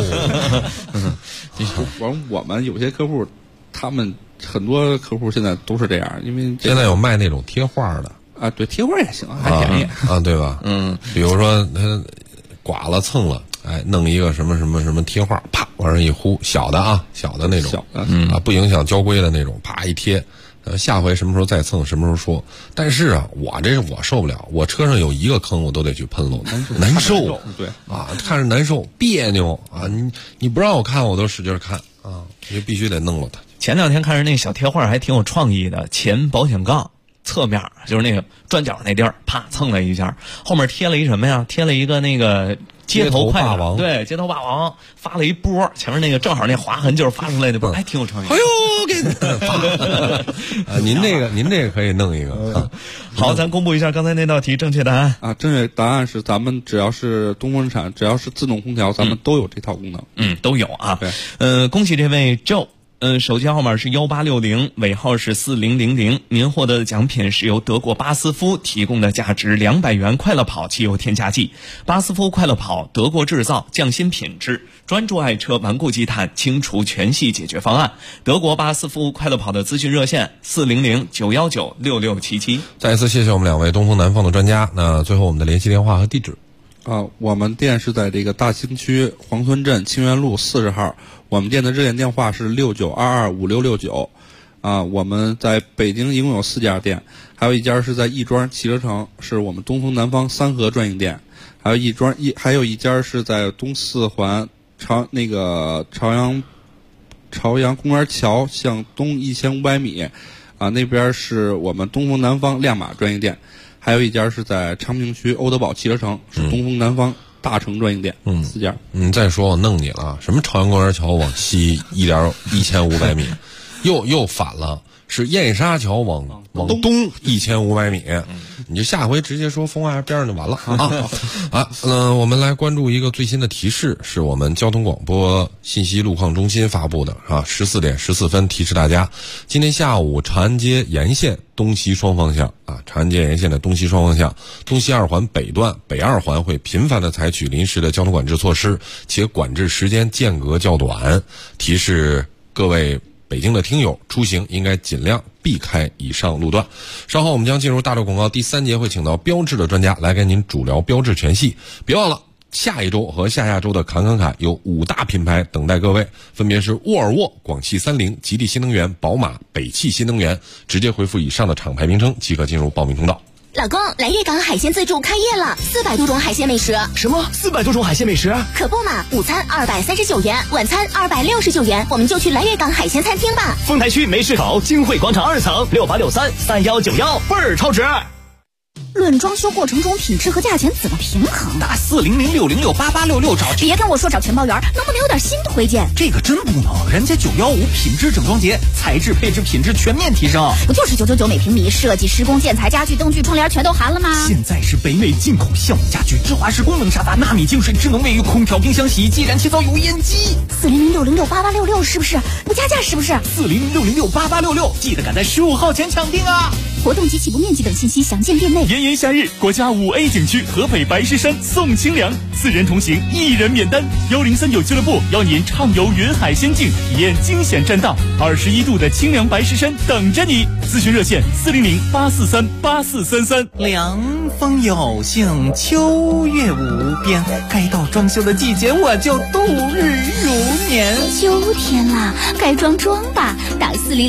完，我们有些客户，他们很多客户现在都是这样，因为现在有卖那种贴画的。 对，贴画也行，还便宜对吧？比如说他剐了蹭了，弄一个什么什么什么贴画，啪往上一呼，小的那种，不影响交规的那种，啪一贴，下回什么时候再蹭，什么时候说。但是我受不了，我车上有一个坑，我都得去喷了，难受， 对看着难受，别扭你不让我看，我都使劲看就必须得弄了它。 前2天看着那小贴画还挺有创意的，前保险杠。侧面就是那个转角那地儿，啪蹭了一下，后面贴了一什么呀？贴了一个那个街头霸王，对，街头霸王发了一波，前面那个正好那划痕就是发出来的波，还挺有创意。 哎呦，给您这个可以弄一个。 好，咱公布一下刚才那道题正确答案正确答案是咱们只要是东风日产，只要是自动空调，咱们都有这套功能。 都有对，恭喜这位 Joe。手机号码是1860，尾号是4000。您获得的奖品是由德国巴斯夫提供的价值200元快乐跑汽油添加剂。巴斯夫快乐跑，德国制造，匠心品质，专注爱车，顽固积碳，清除全系解决方案。德国巴斯夫快乐跑的咨询热线400-919-6677。 再一次谢谢我们2位东风南方的专家。那最后我们的联系电话和地址。 我们店是在这个大兴区黄村镇清源路40号，我们店的热线电话是69225669。 啊，我们在北京一共有4家店，还有一家是在亦庄汽车城，是我们东风南方3河专营店，还有一家是在东四环朝阳公园桥向东1500米，啊，那边是我们东风南方亮马专营店，还有一家是在昌平区欧德堡汽车城，是东风南方大成专营店，4家。 再说我弄你了，什么朝阳公园桥往西1500米，又反了，是燕莎桥往东1500米，你就下回直接说风外边上就完了啊！我们来关注一个最新的提示，是我们交通广播信息路况中心发布的啊，14点14分提示大家，今天下午长安街沿线东西双方向啊，长安街沿线的东西双方向，东西2环北段、北2环会频繁的采取临时的交通管制措施，且管制时间间隔较短，提示各位北京的听友出行应该尽量避开以上路段。稍后我们将进入大陆广告第3节，会请到标志的专家来跟您主聊标志全系。别忘了下一周和下下周的侃有5大品牌等待各位，分别是沃尔沃、广汽30、吉利新能源、宝马、北汽新能源。直接回复以上的厂牌名称即可进入报名通道。 老公，来粤港海鲜自助开业了，400多种海鲜美食。 什么400多种海鲜美食？ 可不嘛，午餐239元，晚餐269元，我们就去来粤港海鲜餐厅吧。 丰台区梅市口金汇广场2层68633191，倍儿超值。 论装修过程中品质和价钱怎么平衡？ 打40066668866找。 别跟我说找全包园，能不能有点新推荐？ 这个真不能，人家915品质整装节，材质配置品质全面提升。 不就是999每平米，设计施工建材家具灯具窗帘全都含了吗？ 现在是北美进口橡木家具，芝华士功能沙发，纳米净水智能卫浴，空调冰箱洗衣机，燃气灶油烟机。 400668866是不是？不加价是不是 ？400668866，记得赶在15号前抢定啊！ 活动及起步面积等信息详见店内。 炎炎夏日，国家5A 景区合肥白石山送清凉，4人同行1人免单。1039俱乐部邀您畅游云海仙境，体验惊险栈道，21度的清凉白石山等着你。咨询热线400-843-8433。 凉风有幸，秋月无边，该到装修的季节，我就度日如年。 秋天啦，该装吧，打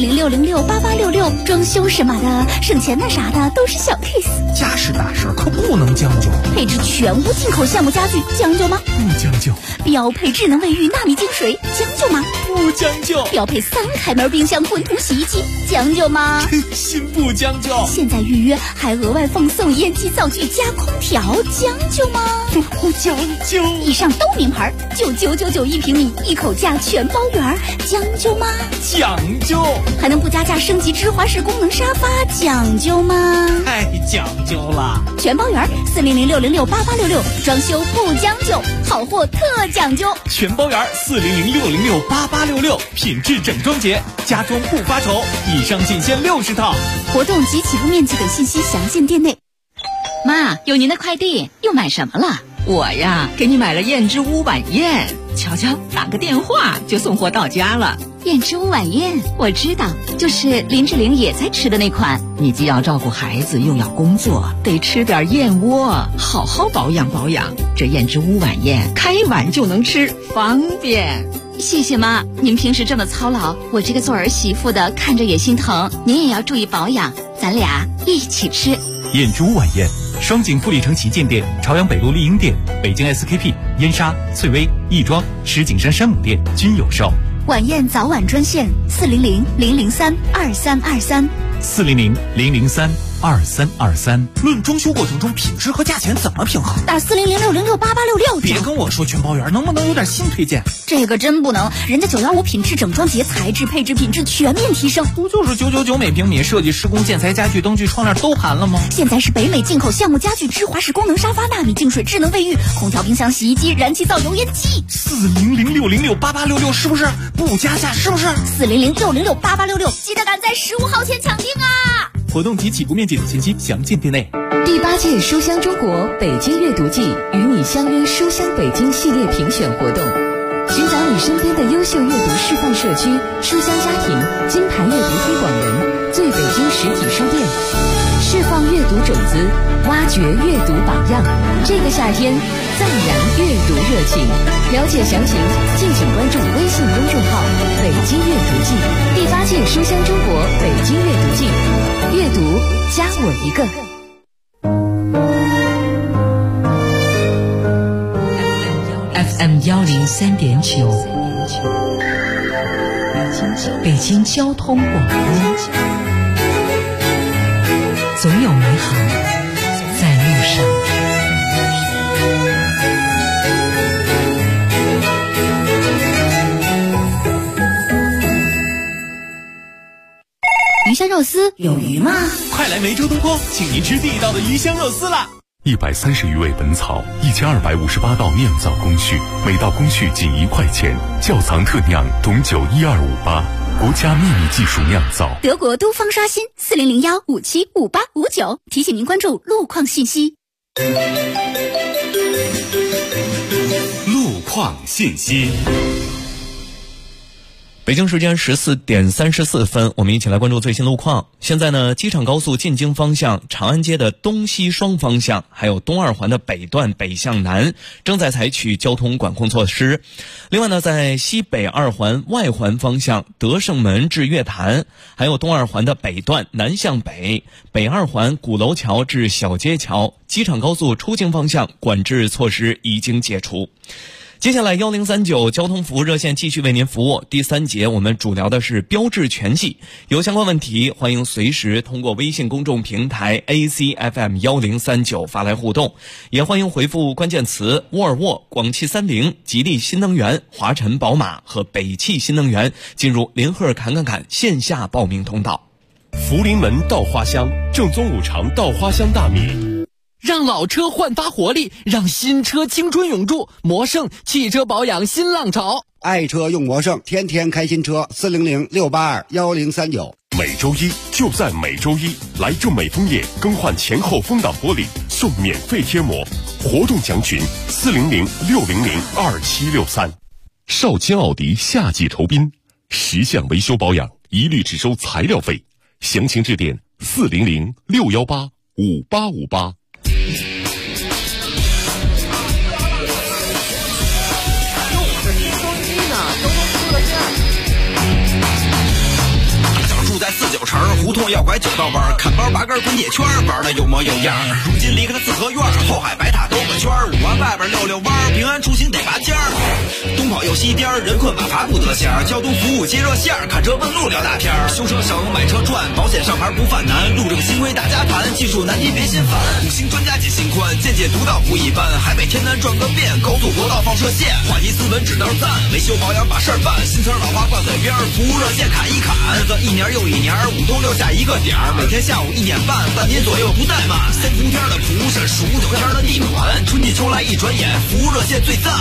400668866，装修什么的，省钱的啥的都是小 case。 家事大事可不能将就， 配置全屋进口橡木家具，将就吗？ 不将就。 标配智能卫浴纳米净水，将就吗？ 不将就。 标配3开门冰箱滚筒洗衣机，将就吗？ 真心不将就。 现在预约还额外奉送烟机灶具加空调，将就吗？ 不将就。 以上都名牌，999一平米，一口价全包圆，将就吗？ 讲究。 还能不加价升级芝华士功能沙发，讲究吗？ 太讲究了。 全包圆，400668866，装修不将就，好货特讲究。 全包圆，400668866，品质整装节，家装不发愁。以上仅限60套。 活动及起步面积等信息详见店内。 妈，有您的快递，又买什么了？我呀，给你买了燕之屋晚宴，瞧瞧，打个电话就送货到家了。 燕之屋晚宴，我知道，就是林志玲也在吃的那款。 你既要照顾孩子，又要工作，得吃点燕窝，好好保养保养。这燕之屋晚宴，开碗就能吃，方便。 谢谢妈，您平时这么操劳，我这个做儿媳妇的看着也心疼。您也要注意保养，咱俩一起吃。 燕之屋晚宴，双井富力城旗舰店、朝阳北路丽婴店、北京 SKP、燕莎、翠微、亦庄、石景山山姆店均有售。 晚宴早晚专线400-003-2323。 400-003-2323。 论装修过程中品质和价钱怎么平衡？ 打400668866。 别跟我说全包圆，能不能有点新推荐？ 这个真不能，人家915品质整装节，材质配置品质全面提升。 不就是999每平米，设计施工建材家具灯具窗帘都含了吗？ 现在是北美进口橡木家具，芝华士功能沙发，纳米净水智能卫浴，空调冰箱洗衣机，燃气灶油烟机。 400668866是不是？不加价是不是 ？400668866，记得赶在15号前抢定啊！ 活动及起步面积等信息详见店内。 第8届书香中国北京阅读季与你相约书香北京系列评选活动，寻找你身边的优秀阅读示范社区、书香家庭、金牌阅读推广人、最北京实体书店，释放阅读种子，挖掘阅读榜样。这个夏天，赞扬阅读热情。了解详情，敬请关注微信公众号“北京阅读季”，第8届书香中国北京阅读季，阅读加我一个。 FM 103.9，北京交通广播，总有美好在路上。 鱼香肉丝有鱼吗？ 快来梅州东坡，请您吃地道的鱼香肉丝啦 ！130余味本草，1258道酿造工序，每道工序仅1块钱，窖藏特酿董酒12588，国家秘密技术酿造。 德国都方刷新40015758559，提醒您关注路况信息。 路况信息。 北京时间14点34分，我们一起来关注最新路况。现在呢，机场高速进京方向、长安街的东西双方向，还有东二环的北段北向南，正在采取交通管控措施。另外呢，在西北二环外环方向，德胜门至月坛，还有东二环的北段南向北、北二环鼓楼桥至小街桥，机场高速出京方向管制措施已经解除。接下来1039交通服务热线继续为您服务。第3节我们主聊的是标志全系，有相关问题欢迎随时通过微信公众平台 ACFM 1039发来互动，也欢迎回复关键词沃尔沃、广汽30、吉利新能源、华晨宝马和北汽新能源进入林赫侃线下报名通道。 福临门稻花香，正宗五常稻花香大米。 让老车焕发活力，让新车青春永驻。魔盛汽车保养新浪潮， 爱车用魔盛，天天开新车，400-682-1039。 每周一就在每周一，来正美枫叶更换前后风挡玻璃送免费贴膜，活动详询400-600-2763。少卿奥迪夏季酬宾，10项维修保养一律只收材料费，详情致电400-618-5858。 住在49城，胡同要拐9道弯，看包8根滚铁圈，玩的有模有样。如今离开了四合院，后海白塔兜个圈，5环外边溜弯，平安出行得拔尖儿。东跑右西颠，人困马乏不得闲。交通服务接热线，看车问路聊大片。修车省，买车赚，保险上牌不犯难。路这个新规大家谈，技术难题别心烦。5星专家解心宽，见解独到不一般。海北天南转个遍，高速国道放射线。话题斯文只道赞，维修保养把事儿办。新车老花挂嘴边，服务热线砍一砍。日子一年又一年，5通6下一个点儿。每天下午1点半，半年左右不怠慢。3伏天的蒲是数9天的地暖，春季秋来一转眼，服务热线最赞。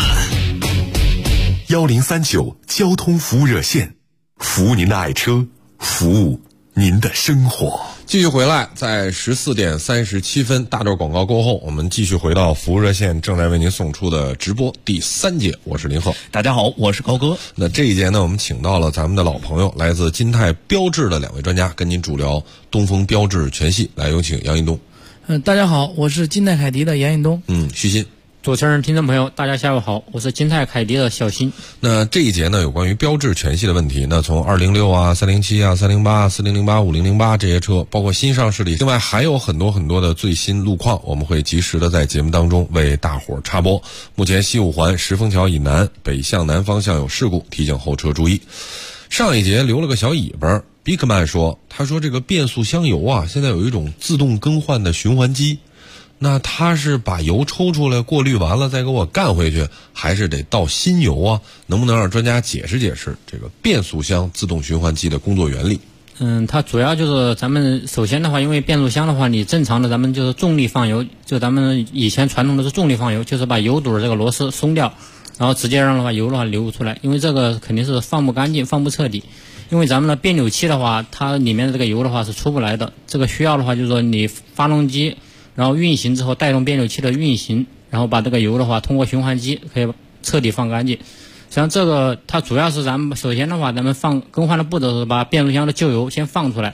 1039交通服务热线，服务您的爱车，服务您的生活。 继续回来，在14点37分大段广告过后，我们继续回到服务热线正在为您送出的直播第3节，我是林鹤。 大家好，我是高哥。 那这一节呢，我们请到了咱们的老朋友，来自金泰标致的2位专家，跟您主聊东风标致全系。来，有请杨运东。 大家好，我是金泰凯迪的杨运东。 徐鑫。 主持人、听众朋友，大家下午好，我是金泰凯迪的小新。 那这一节呢，有关于标致全系的问题。那从207啊、307啊、308、4008、5008这些车，包括新上市的，另外还有很多很多的最新路况，我们会及时的在节目当中为大伙儿插播。目前西5环石峰桥以南北向南方向有事故，提醒后车注意。上一节留了个小尾巴，比克曼说，他说这个变速箱油啊，现在有一种自动更换的循环机。那他是把油抽出来过滤完了再给我干回去，还是得倒新油啊？能不能让专家解释解释这个变速箱自动循环机的工作原理？ 它主要就是咱们首先的话，因为变速箱的话，你正常的咱们就是重力放油，就咱们以前传统的是重力放油，就是把油堵这个螺丝松掉，然后直接让的话油的话流出来，因为这个肯定是放不干净、放不彻底。因为咱们的变扭器的话，它里面的这个油的话是出不来的，这个需要的话就是说你发动机然后运行之后带动变扭器的运行，然后把这个油的话通过循环机可以彻底放干净。实际上这个它主要是咱们首先的话，咱们更换的步骤是把变速箱的旧油先放出来，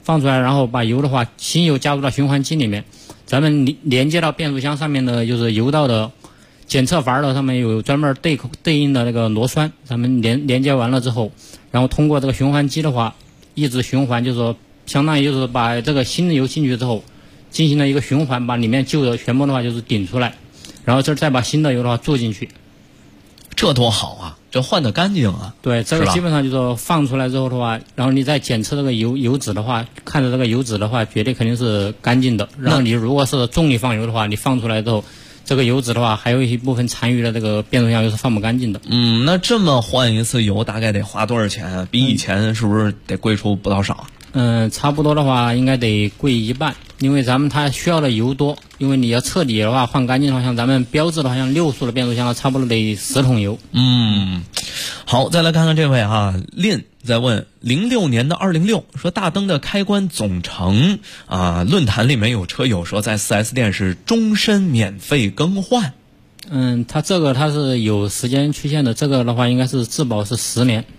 放出来，然后把油的话，新油加入到循环机里面，咱们连接到变速箱上面的就是油道的检测阀的上面有专门对应的那个螺栓，咱们连接完了之后，然后通过这个循环机的话，一直循环，就是说相当于就是把这个新的油进去之后，进行了一个循环，把里面旧的全部的话就是顶出来，然后这再把新的油的话注进去。 这多好啊！这换得干净啊！ 对，这个基本上就是说放出来之后的话，然后你再检测这个油脂的话，看着这个油脂的话，绝对肯定是干净的。然后你如果是重力放油的话，你放出来之后，这个油脂的话，还有一部分残余的这个变速箱油是放不干净的。 那这么换一次油大概得花多少钱啊？比以前是不是得贵出不老少？ 差不多的话应该得贵一半，因为咱们它需要的油多，因为你要彻底的话换干净的话，像咱们标致的话，像6速的变速箱差不多得10桶油。 好，再来看看这位Lin 在问06年的206，说大灯的开关总成论坛里面有车友说在 4S 店是终身免费更换。 它是有时间曲线的，这个的话应该是质保是10年。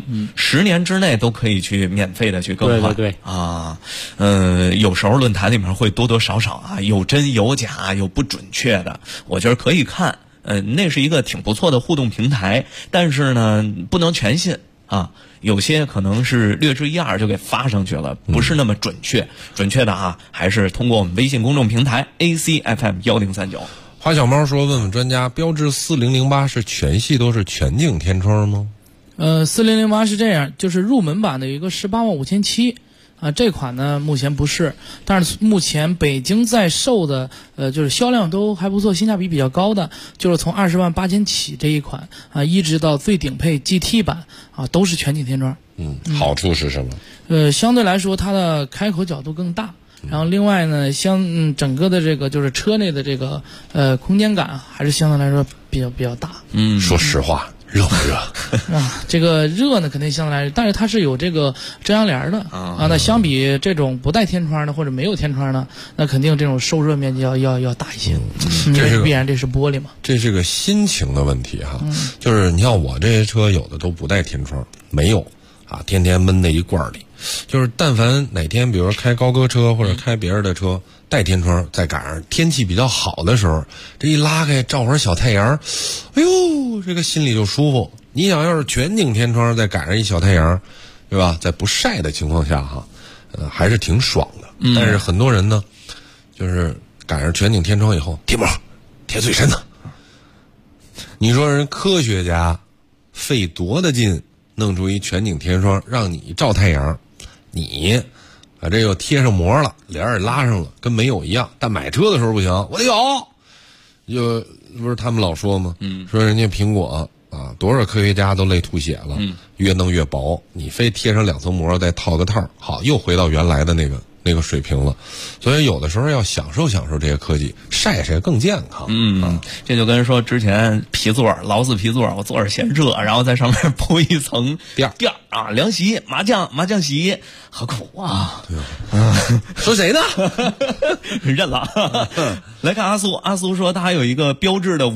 10年之内都可以去免费的去更换。 对有时候论坛里面会多多少少有真有假，有不准确的，我觉得可以看。那是一个挺不错的互动平台，但是呢，不能全信有些可能是略知一二就给发上去了，不是那么准确。准确的还是通过我们微信公众平台 ACFM1039。 花小猫说：“问问专家，标致4008是全系都是全景天窗吗 ？4008是这样，就是入门版的有一个185700这款呢目前不是，但是目前北京在售的就是销量都还不错，性价比比较高的，就是从20.8万起这一款一直到最顶配 GT 版都是全景天窗。 好处是什么？ 相对来说它的开口角度更大。然后另外呢，整个的这个就是车内的这个空间感还是相对来说比较大。 说实话，热不热？ 这个热呢肯定相对来说，但是它是有这个遮阳帘的那相比这种不带天窗的或者没有天窗的，那肯定这种受热面积要大一些。 这是必然这是玻璃嘛。 这是个心情的问题就是你像我这些车有的都不带天窗，没有天天闷在一罐里。就是但凡哪天比如说开高哥车或者开别人的车带天窗，再赶上天气比较好的时候，这一拉开照会儿小太阳，哎呦，这个心里就舒服。你想要是全景天窗再赶上一小太阳，对吧，在不晒的情况下还是挺爽的。但是很多人呢就是赶上全景天窗以后贴膜贴最深的，你说人科学家费多大劲弄出一全景天窗让你照太阳，你把这又贴上膜了，帘儿也拉上了，跟没有一样。但买车的时候不行，我得有。就不是他们老说吗？说人家苹果多少科学家都累吐血了，越弄越薄，你非贴上2层膜再套个套，好，又回到原来的那个水平了。所以有的时候要享受这些科技，晒更健康。 这就跟说之前皮座劳斯皮座，我坐着嫌热，然后在上面铺一层垫儿凉席麻将席，何苦啊？ 说谁呢？ 认了。来看阿苏说他还有一个标致的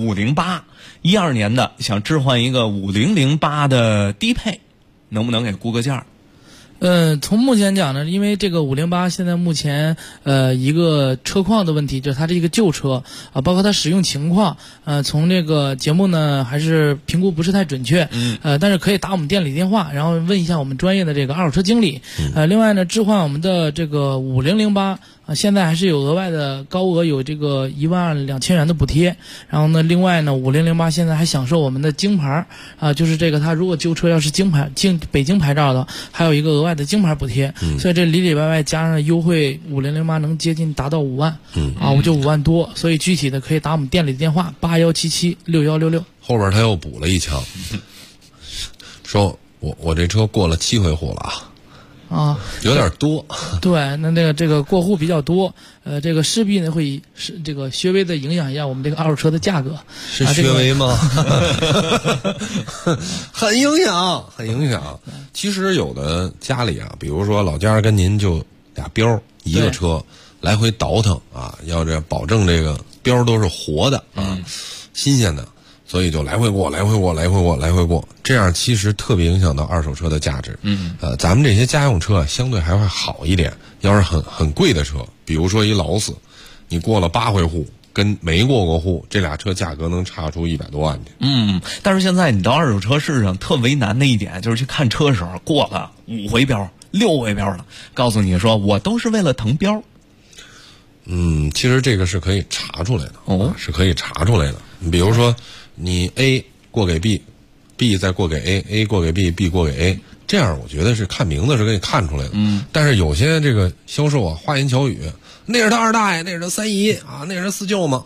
508，12年的，想置换一个5008的低配，能不能给估个价？ 从目前讲呢，因为这个508现在目前一个车况的问题，就是它是一个旧车包括它使用情况从这个节目呢还是评估不是太准确但是可以打我们店里电话，然后问一下我们专业的这个二手车经理另外呢置换我们的这个5008现在还是有额外的高额，有这个12000元的补贴。然后呢，另外呢，5008现在还享受我们的京牌就是这个他如果旧车要是北京牌照的，还有一个额外的京牌补贴。所以这里外加上优惠，5008能接近达到5万我就5万多。所以具体的可以打我们店里的电话81776166。 后边他又补了一枪，说我这车过了7回户了有点多。 对，那这个过户比较多，这个势必呢会这个稍微的影响一下我们这个二手车的价格。 是稍微吗？很影响。其实有的家里比如说老家跟您就俩标一个车来回倒腾要这保证这个标都是活的新鲜的。 所以就来回过，这样其实特别影响到二手车的价值。咱们这些家用车相对还会好一点，要是很贵的车，比如说一劳斯，你过了8回户，跟没过过户，这俩车价格能差出100多万去。 但是现在你到二手车市场特为难的一点就是去看车的时候过了5回标、6回标了，告诉你说我都是为了腾标。 其实这个是可以查出来的，是可以查出来的。你比如说，你 A 过给 B，B 再过给 A，A 过给 B，B 过给 A， 这样我觉得是看名字是可以看出来的。但是有些这个销售啊，花言巧语，那是他二大爷，那是他三姨啊，那是他四舅嘛，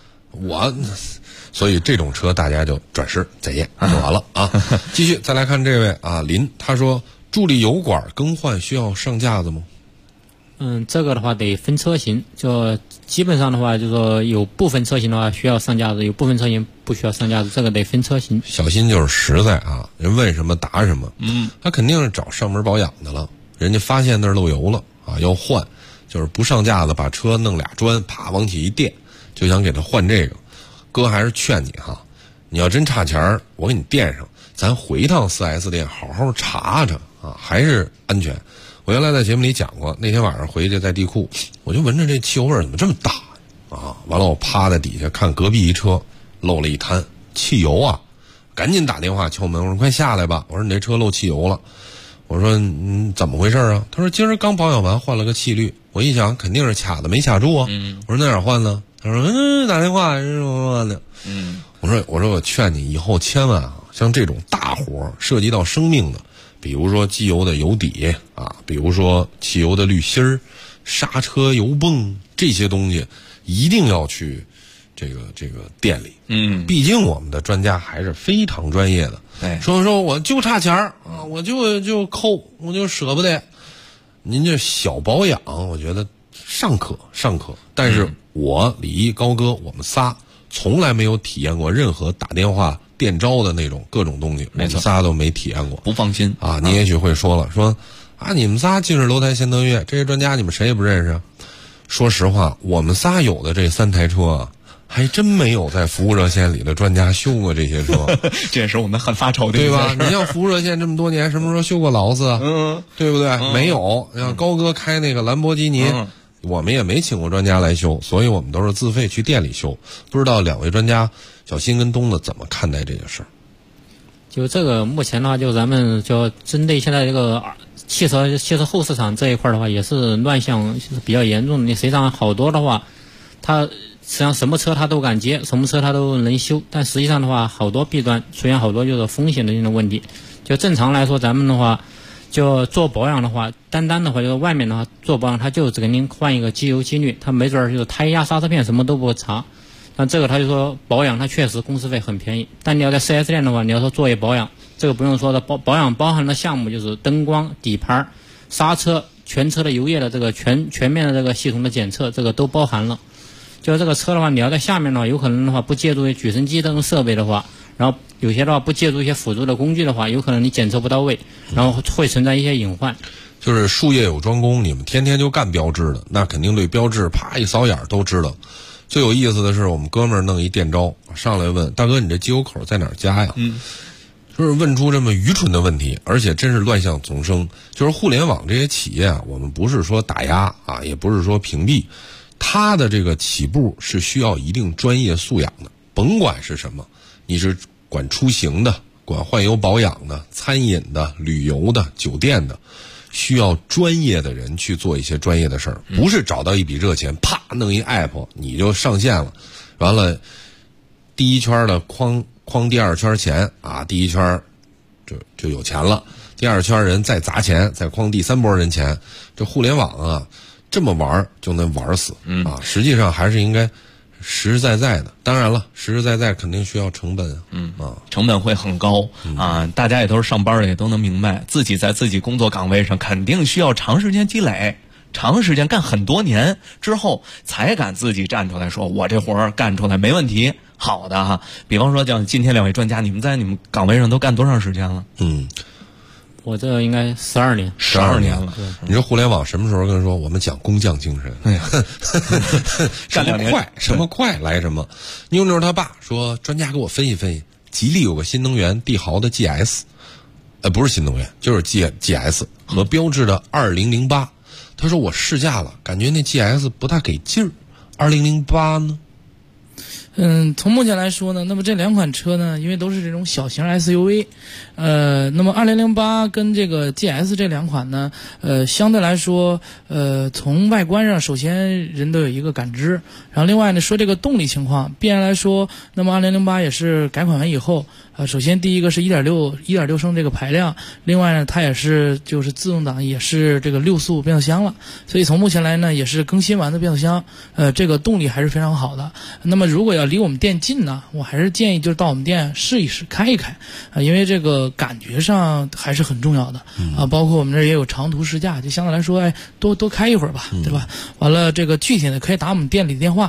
所以这种车大家就转世再见就完了啊。继续再来看这位啊，林，他说助力油管更换需要上架子吗？ 这个的话得分车型，就基本上的话，就说有部分车型的话需要上架子，有部分车型不需要上架子，这个得分车型。 小新就是实在啊，人问什么答什么。他肯定是找上门保养的了，人家发现那儿漏油了啊，要换，就是不上架子，把车弄俩砖，啪往起一垫，就想给他换这个。哥还是劝你哈，你要真差钱儿，我给你垫上，咱回趟 4S 店好好查查啊，还是安全。我原来在节目里讲过，那天晚上回去在地库，我就闻着这汽油味怎么这么大啊！完了我趴在底下看隔壁一车漏了一滩汽油啊，赶紧打电话敲门，我说快下来吧，我说你这车漏汽油了。我说怎么回事啊？他说今儿刚保养完换了个气滤。我一想肯定是卡的没卡住啊。我说那哪换呢？他说打电话的。我说我劝你以后千万啊，像这种大活涉及到生命的，比如说机油的油底啊，比如说汽油的滤芯儿、刹车油泵这些东西，一定要去这个店里。毕竟我们的专家还是非常专业的。说我就差钱儿啊，我就抠，我就舍不得。您这小保养，我觉得尚可，但是我李毅高哥我们仨从来没有体验过任何打电话电招的那种各种东西，我们仨都没体验过， 不放心啊。你也许会说了，说啊，你们仨近水楼台先得月，这些专家你们谁也不认识。说实话，我们仨有的这3台车啊，还真没有在服务热线里的专家修过这些车。 这也是我们很发愁的， 对吧？你像服务热线这么多年，什么时候修过劳斯啊？对不对？没有。像高哥开那个兰博基尼。我们也没请过专家来修，所以我们都是自费去店里修。不知道2位专家小新跟东子怎么看待这个事儿？ 就这个目前的话，就咱们就针对现在这个汽车后市场这一块的话，也是乱象是比较严重的。你实际上好多的话，它实际上什么车它都敢接，什么车它都能修，但实际上的话，好多弊端出现好多就是风险的这种问题。就正常来说，咱们的话。就做保养的话，单的话就是外面的话做保养，他就只给您换一个机油机滤，他没准就是胎压刹车片什么都不查。但这个他就说保养，它确实工时费很便宜。但你要在 4S 店的话，你要说作业保养，这个不用说的，保养包含的项目就是灯光、底盘、刹车、全车的油液的这个全面的这个系统的检测，这个都包含了。就是这个车的话，你要在下面的话，有可能的话不借助举升机这种设备的话，然后有些的话不借助一些辅助的工具的话，有可能你检测不到位，然后会存在一些隐患。 就是术业有专攻，你们天天就干标志的，那肯定对标志啪一扫眼都知道。最有意思的是，我们哥们儿弄一电招上来问大哥，你这机油口在哪儿加呀？就是问出这么愚蠢的问题，而且真是乱象丛生。就是互联网这些企业啊，我们不是说打压啊，也不是说屏蔽，它的这个起步是需要一定专业素养的，甭管是什么。你是管出行的，管换油保养的，餐饮的，旅游的，酒店的，需要专业的人去做一些专业的事儿，不是找到一笔热钱，啪弄一 app 你就上线了，完了第一圈的框第2圈钱啊，第一圈就有钱了，第2圈人再砸钱，再框第3波人钱。这互联网啊，这么玩就能玩死啊！实际上还是应该实实在在的，当然了，实实在在肯定需要成本成本会很高啊！大家也都是上班的，也都能明白，自己在自己工作岗位上肯定需要长时间积累，长时间干很多年之后，才敢自己站出来说，我这活儿干出来没问题，好的哈。比方说，像今天2位专家，你们在你们岗位上都干多长时间了？ 我这应该12年 ，12年了。你说互联网什么时候跟人说我们讲工匠精神？ 干2年什么快来什么。妞妞他爸说，专家给我分析分析，吉利有个新能源帝豪的 GS， 不是新能源，就是 GS 和标致的2008。他说我试驾了，感觉那 GS 不大给劲儿，2008呢？ 从目前来说呢，那么这两款车呢，因为都是这种小型 SUV，那么2008跟这个 GS 这两款呢，相对来说，从外观上，首先人都有一个感知，然后另外呢，说这个动力情况，必然来说，那么2008也是改款完以后，首先第一个是1.6升这个排量，另外呢，它也是就是自动挡也是这个6速变速箱了，所以从目前来呢，也是更新完的变速箱，这个动力还是非常好的。那么如果要离我们店近呢，我还是建议就是到我们店试一试开一开，因为这个感觉上还是很重要的包括我们这儿也有长途试驾，就相对来说，多开一会儿吧，对吧？完了，这个具体的可以打我们店里电话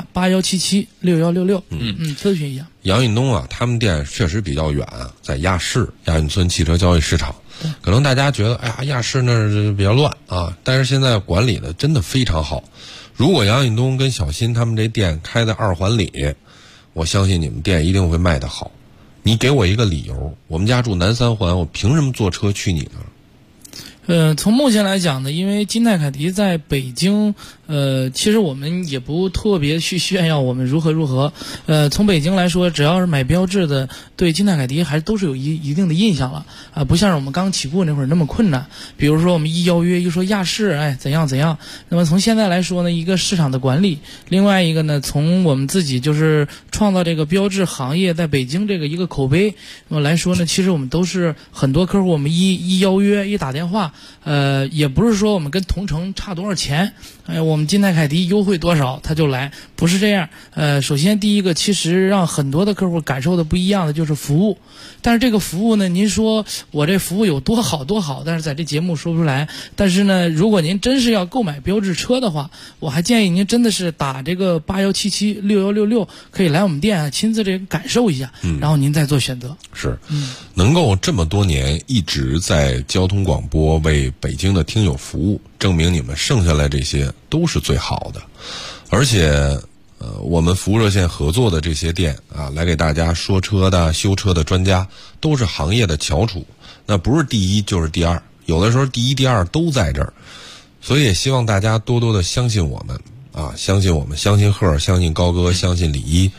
81776166，咨询一下。 杨运东啊，他们店确实比较远，在亚市亚运村汽车交易市场。可能大家觉得，哎呀，亚市那儿比较乱啊，但是现在管理的真的非常好。如果杨运东跟小新他们这店开在2环里，我相信你们店一定会卖得好。你给我一个理由，我们家住南3环，我凭什么坐车去你那儿？ 从目前来讲呢，因为金泰凯迪在北京，其实我们也不特别去炫耀我们如何。从北京来说，只要是买标致的，对金泰凯迪还都是有一定的印象了不像是我们刚起步那会儿那么困难。比如说我们一邀约一说亚市，怎样。那么从现在来说呢，一个市场的管理，另外一个呢，从我们自己就是创造这个标致行业在北京这个一个口碑，那么来说呢，其实我们都是很多客户，我们一邀约一打电话。也不是说我们跟同城差多少钱，我们金泰凯迪优惠多少他就来，不是这样。首先第一个，其实让很多的客户感受的不一样的就是服务，但是这个服务呢，您说我这服务有多好，但是在这节目说不出来。但是呢，如果您真是要购买标致车的话，我还建议您真的是打这个81776166，可以来我们店亲自这个感受一下，然后您再做选择。 是，能够这么多年一直在交通广播为北京的听友服务，证明你们剩下来这些都是最好的。而且我们服务热线合作的这些店啊，来给大家说车的修车的专家都是行业的翘楚，那不是第一就是第二，有的时候第一第二都在这儿。所以也希望大家多多的相信我们啊，相信我们，相信赫，相信高哥，相信李一。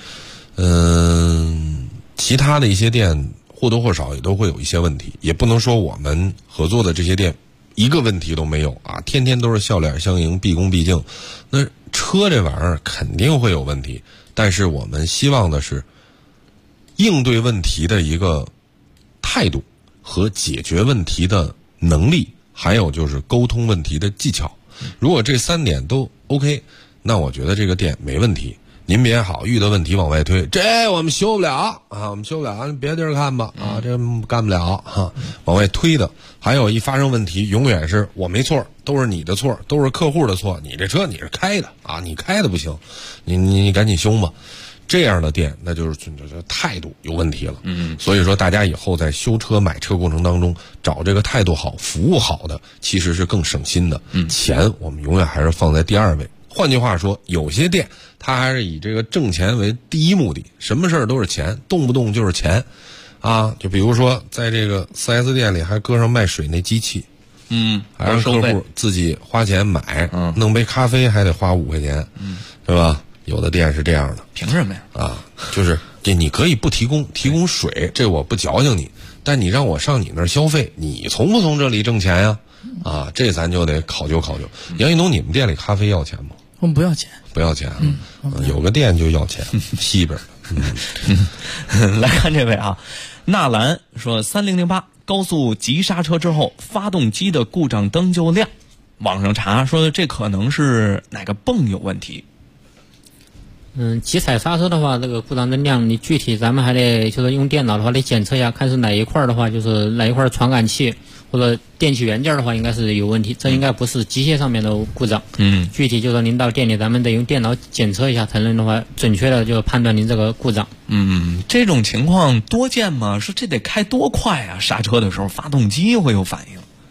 其他的一些店或多或少也都会有一些问题，也不能说我们合作的这些店一个问题都没有啊，天天都是笑脸相迎，毕恭毕敬。那车这玩意儿肯定会有问题，但是我们希望的是应对问题的一个态度和解决问题的能力，还有就是沟通问题的技巧。如果这3点都 OK， 那我觉得这个店没问题。您别好，遇到问题往外推，这我们修不了啊，我们修不了，别的地儿看吧啊，这干不了啊，往外推的。还有一发生问题，永远是我没错，都是你的错，都是客户的错，你这车你是开的啊，你开的不行，你赶紧修吧。这样的店，那就是态度有问题了。所以说大家以后在修车买车过程当中，找这个态度好、服务好的，其实是更省心的。钱我们永远还是放在第2位。换句话说，有些店它还是以这个挣钱为第一目的，什么事儿都是钱，动不动就是钱啊。就比如说在这个 4S 店里还搁上卖水那机器，还让客户自己花钱买，弄杯咖啡还得花5块钱，是吧？有的店是这样的。 凭什么呀？ 啊，就是这你可以不提供水，这我不矫情你，但你让我上你那儿消费，你从不从这里挣钱呀？啊，这咱就得考究考究。杨运东，你们店里咖啡要钱吗？ 我们不要钱。 不要钱。有个店就要钱，西边。 来看这位啊，纳兰说3008高速急刹车之后，发动机的故障灯就亮。网上查说这可能是哪个泵有问题。 急踩刹车的话，这个故障灯亮，你具体咱们还得就是用电脑的话得检测一下，看是哪一块的话，就是哪一块传感器或者电气元件的话，应该是有问题，这应该不是机械上面的故障。具体就是您到店里，咱们得用电脑检测一下，才能的话准确的就判断您这个故障。 这种情况多见吗？说这得开多快啊？刹车的时候发动机会有反应。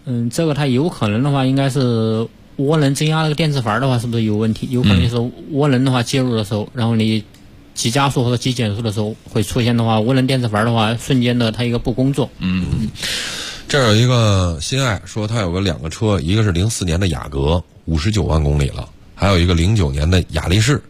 这个它有可能的话，应该是涡轮增压那个电磁阀的话，是不是有问题？有可能是涡轮的话介入的时候，然后你急加速或者急减速的时候会出现的话，涡轮电磁阀的话瞬间的它一个不工作。 这有一个心爱说他有个2个车，一个是04年的雅阁，59万公里了，还有一个09年的雅力士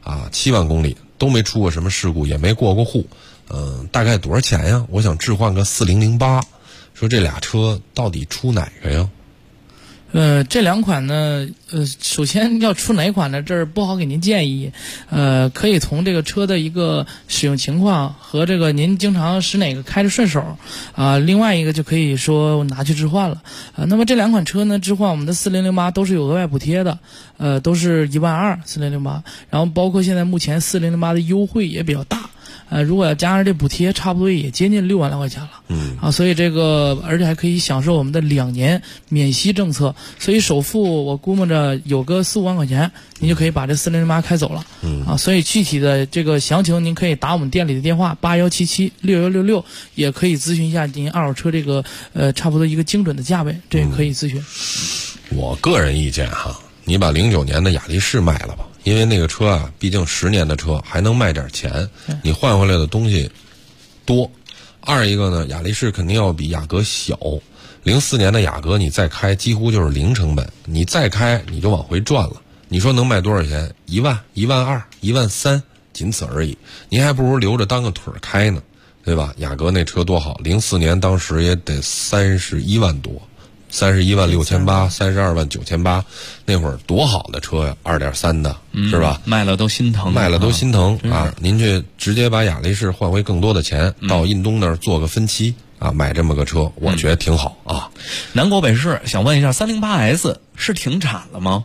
，7万公里，都没出过什么事故，也没过过户。大概多少钱呀？我想置换个4008，说这俩车到底出哪个呀？ 这2款呢，首先要出哪款呢？这儿不好给您建议。可以从这个车的一个使用情况和这个您经常使哪个开着顺手另外一个就可以说拿去置换了。那么这2款车呢，置换我们的4008都是有额外补贴的，都是120004008，然后包括现在目前4008的优惠也比较大。如果要加上这补贴，差不多也接近6万来块钱了。所以这个而且还可以享受我们的2年免息政策，所以首付我估摸着有个4-5万块钱，您就可以把这4008开走了。所以具体的这个详情，您可以打我们店里的电话81776166，也可以咨询一下您二手车这个差不多一个精准的价位，这也可以咨询。 我个人意见你把09年的雅力士卖了吧。因为那个车毕竟10年的车，还能卖点钱，你换回来的东西多。二一个呢，雅力士肯定要比雅阁小，04年的雅阁你再开几乎就是零成本，你再开你就往回赚了。你说能卖多少钱？1万、12000、13000，仅此而已。你还不如留着当个腿开呢，对吧？雅阁那车多好，04年当时也得31万多。31万6800 32万9800，那会儿多好的车呀，2.3的，是吧？ 卖了都心疼， 您去直接把雅力士换回更多的钱，到印东那儿做个分期买这么个车，我觉得挺好啊。 南国北市想问一下，308S 是停产了吗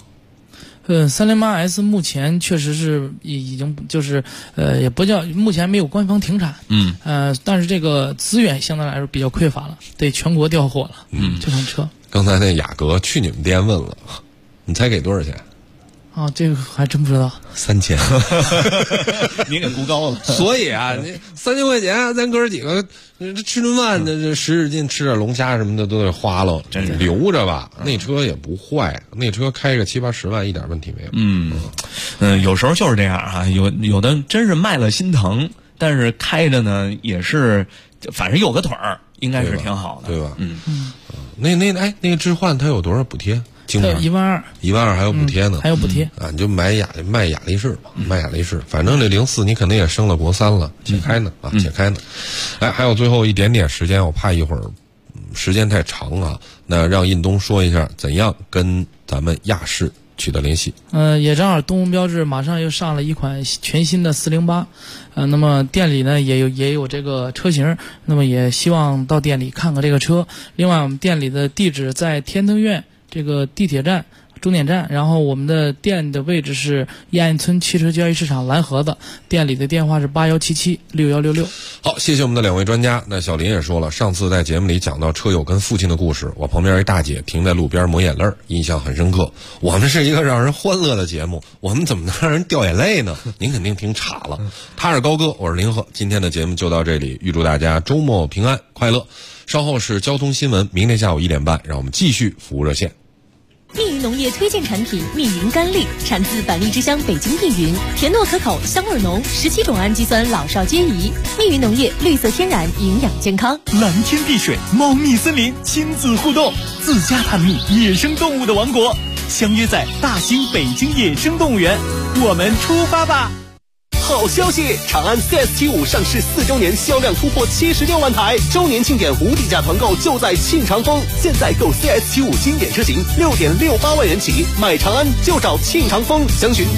？308S 目前确实是已经就是也不叫目前没有官方停产，但是这个资源相对来说比较匮乏了，得全国调货了。这款车刚才那雅阁去你们店问了，你猜给多少钱？ 这个还真不知道。 3000， 你给估高了。 所以你3000块钱，咱哥几个吃顿饭，这使劲吃点龙虾什么的都得花了，真是留着吧。那车也不坏，那车开个7-80万一点问题没有。有时候就是这样有的真是卖了心疼，但是开着呢也是，反正有个腿儿，应该是挺好的， 对吧？那个置换它有多少补贴？ 它有12000， 还有补贴呢， 还有补贴你就卖雅力士吧，卖雅力士。反正这04你肯定也升了国3了，且开呢。还有最后一点点时间，我怕一会儿时间太长那让印东说一下怎样跟咱们亚市取得联系。 也正好东风标致马上又上了一款全新的408，那么店里呢也有这个车型，那么也希望到店里看看这个车。另外我们店里的地址在天通苑这个地铁站终点站，然后我们的店的位置是亚运村汽车交易市场蓝盒子，店里的电话是81776166。 好，谢谢我们的2位专家。那小林也说了，上次在节目里讲到车友跟父亲的故事，我旁边一大姐停在路边抹眼泪，印象很深刻。我们是一个让人欢乐的节目，我们怎么能让人掉眼泪呢？您肯定听岔了。他是高哥，我是林鹤，今天的节目就到这里，预祝大家周末平安快乐。稍后是交通新闻，明天下午1点半，让我们继续服务热线。 密云农业推荐产品密云甘栗，产自百利之乡北京密云，甜糯可口，香味浓，17种氨基酸老少皆宜。密云农业绿色天然，营养健康。 蓝天碧水，茂密森林，亲子互动，自家探秘野生动物的王国，相约在大兴北京野生动物园，我们出发吧！ 好消息！长安 CS75 上市4周年，销量突破76万台，周年庆典无底价团购就在庆长丰。现在购 CS75 经典车型6.68万元起，买长安就找庆长丰，详询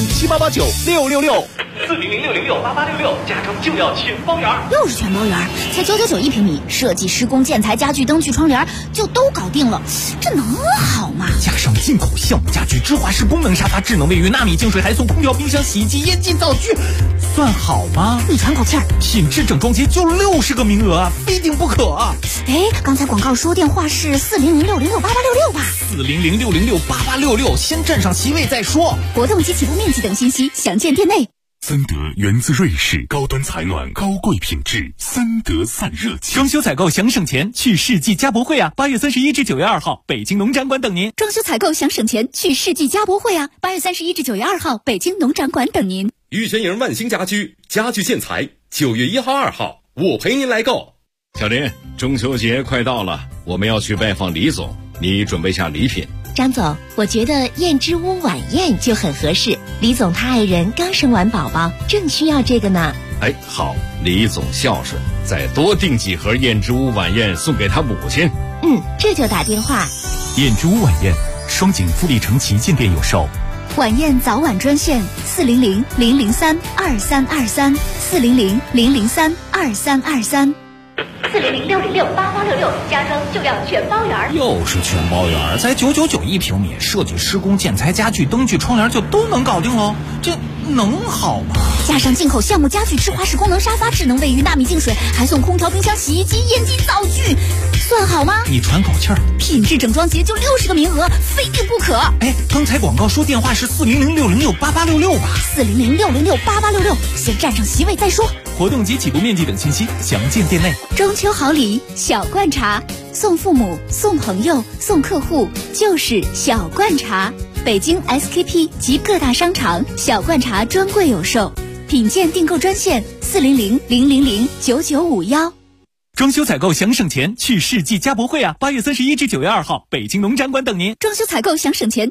40078896666。 400668866，家中就要全包圆， 又是全包圆，才999一平米，设计、施工、建材、家具、灯具、窗帘就都搞定了，这能好吗？ 加上进口橡木家具、芝华士功能沙发、智能卫浴、纳米净水，还送空调、冰箱、洗衣机、烟机、灶具，算好吗？ 你喘口气儿， 品质整装节就60个名额，非订不可。 刚才广告说电话是40066068866吧 ？40066088866，先占上席位再说。 活动及起步面积等信息，详见店内。 森德源自瑞士，高端采暖，高贵品质，森德散热器。 装修采购想省钱，去世纪家博会啊！8月31至9月2号，北京农展馆等您。 装修采购想省钱，去世纪家博会啊！8月31至9月2号，北京农展馆等您。 玉泉营万兴家居，家具建材，9月1号、2号，我陪您来购。 小林，中秋节快到了，我们要去拜访李总，你准备下礼品。 张总，我觉得燕之屋晚宴就很合适。李总他爱人刚生完宝宝，正需要这个呢。 哎，好，李总孝顺，再多订几盒燕之屋晚宴送给他母亲。 这就打电话。 燕之屋晚宴，双井富力城旗舰店有售。 晚宴早晚专线400-003-2323 400-003-2323。 400-606-8866，家装就要全包圆。 又是全包圆，才999一平米，设计、施工、建材、家具、灯具、窗帘就都能搞定喽，这能好吗？ 加上进口橡木家具、智华式功能沙发、智能卫浴、纳米净水，还送空调、冰箱、洗衣机、烟机、灶具，算好吗？ 你喘口气儿。 品质整装节就60个名额，非订不可。 哎，刚才广告说电话是400-606-8866吧 400-606-8866，先占上席位再说。 活动及起步面积等信息详见店内。 中秋好礼，小罐茶，送父母、送朋友、送客户，就是小罐茶。北京 SKP 及各大商场小罐茶专柜有售，品鉴订购专线400-000-9951。 装修采购想省钱，去世纪家博会啊！8月31至9月2号，北京农展馆等您。 装修采购想省钱，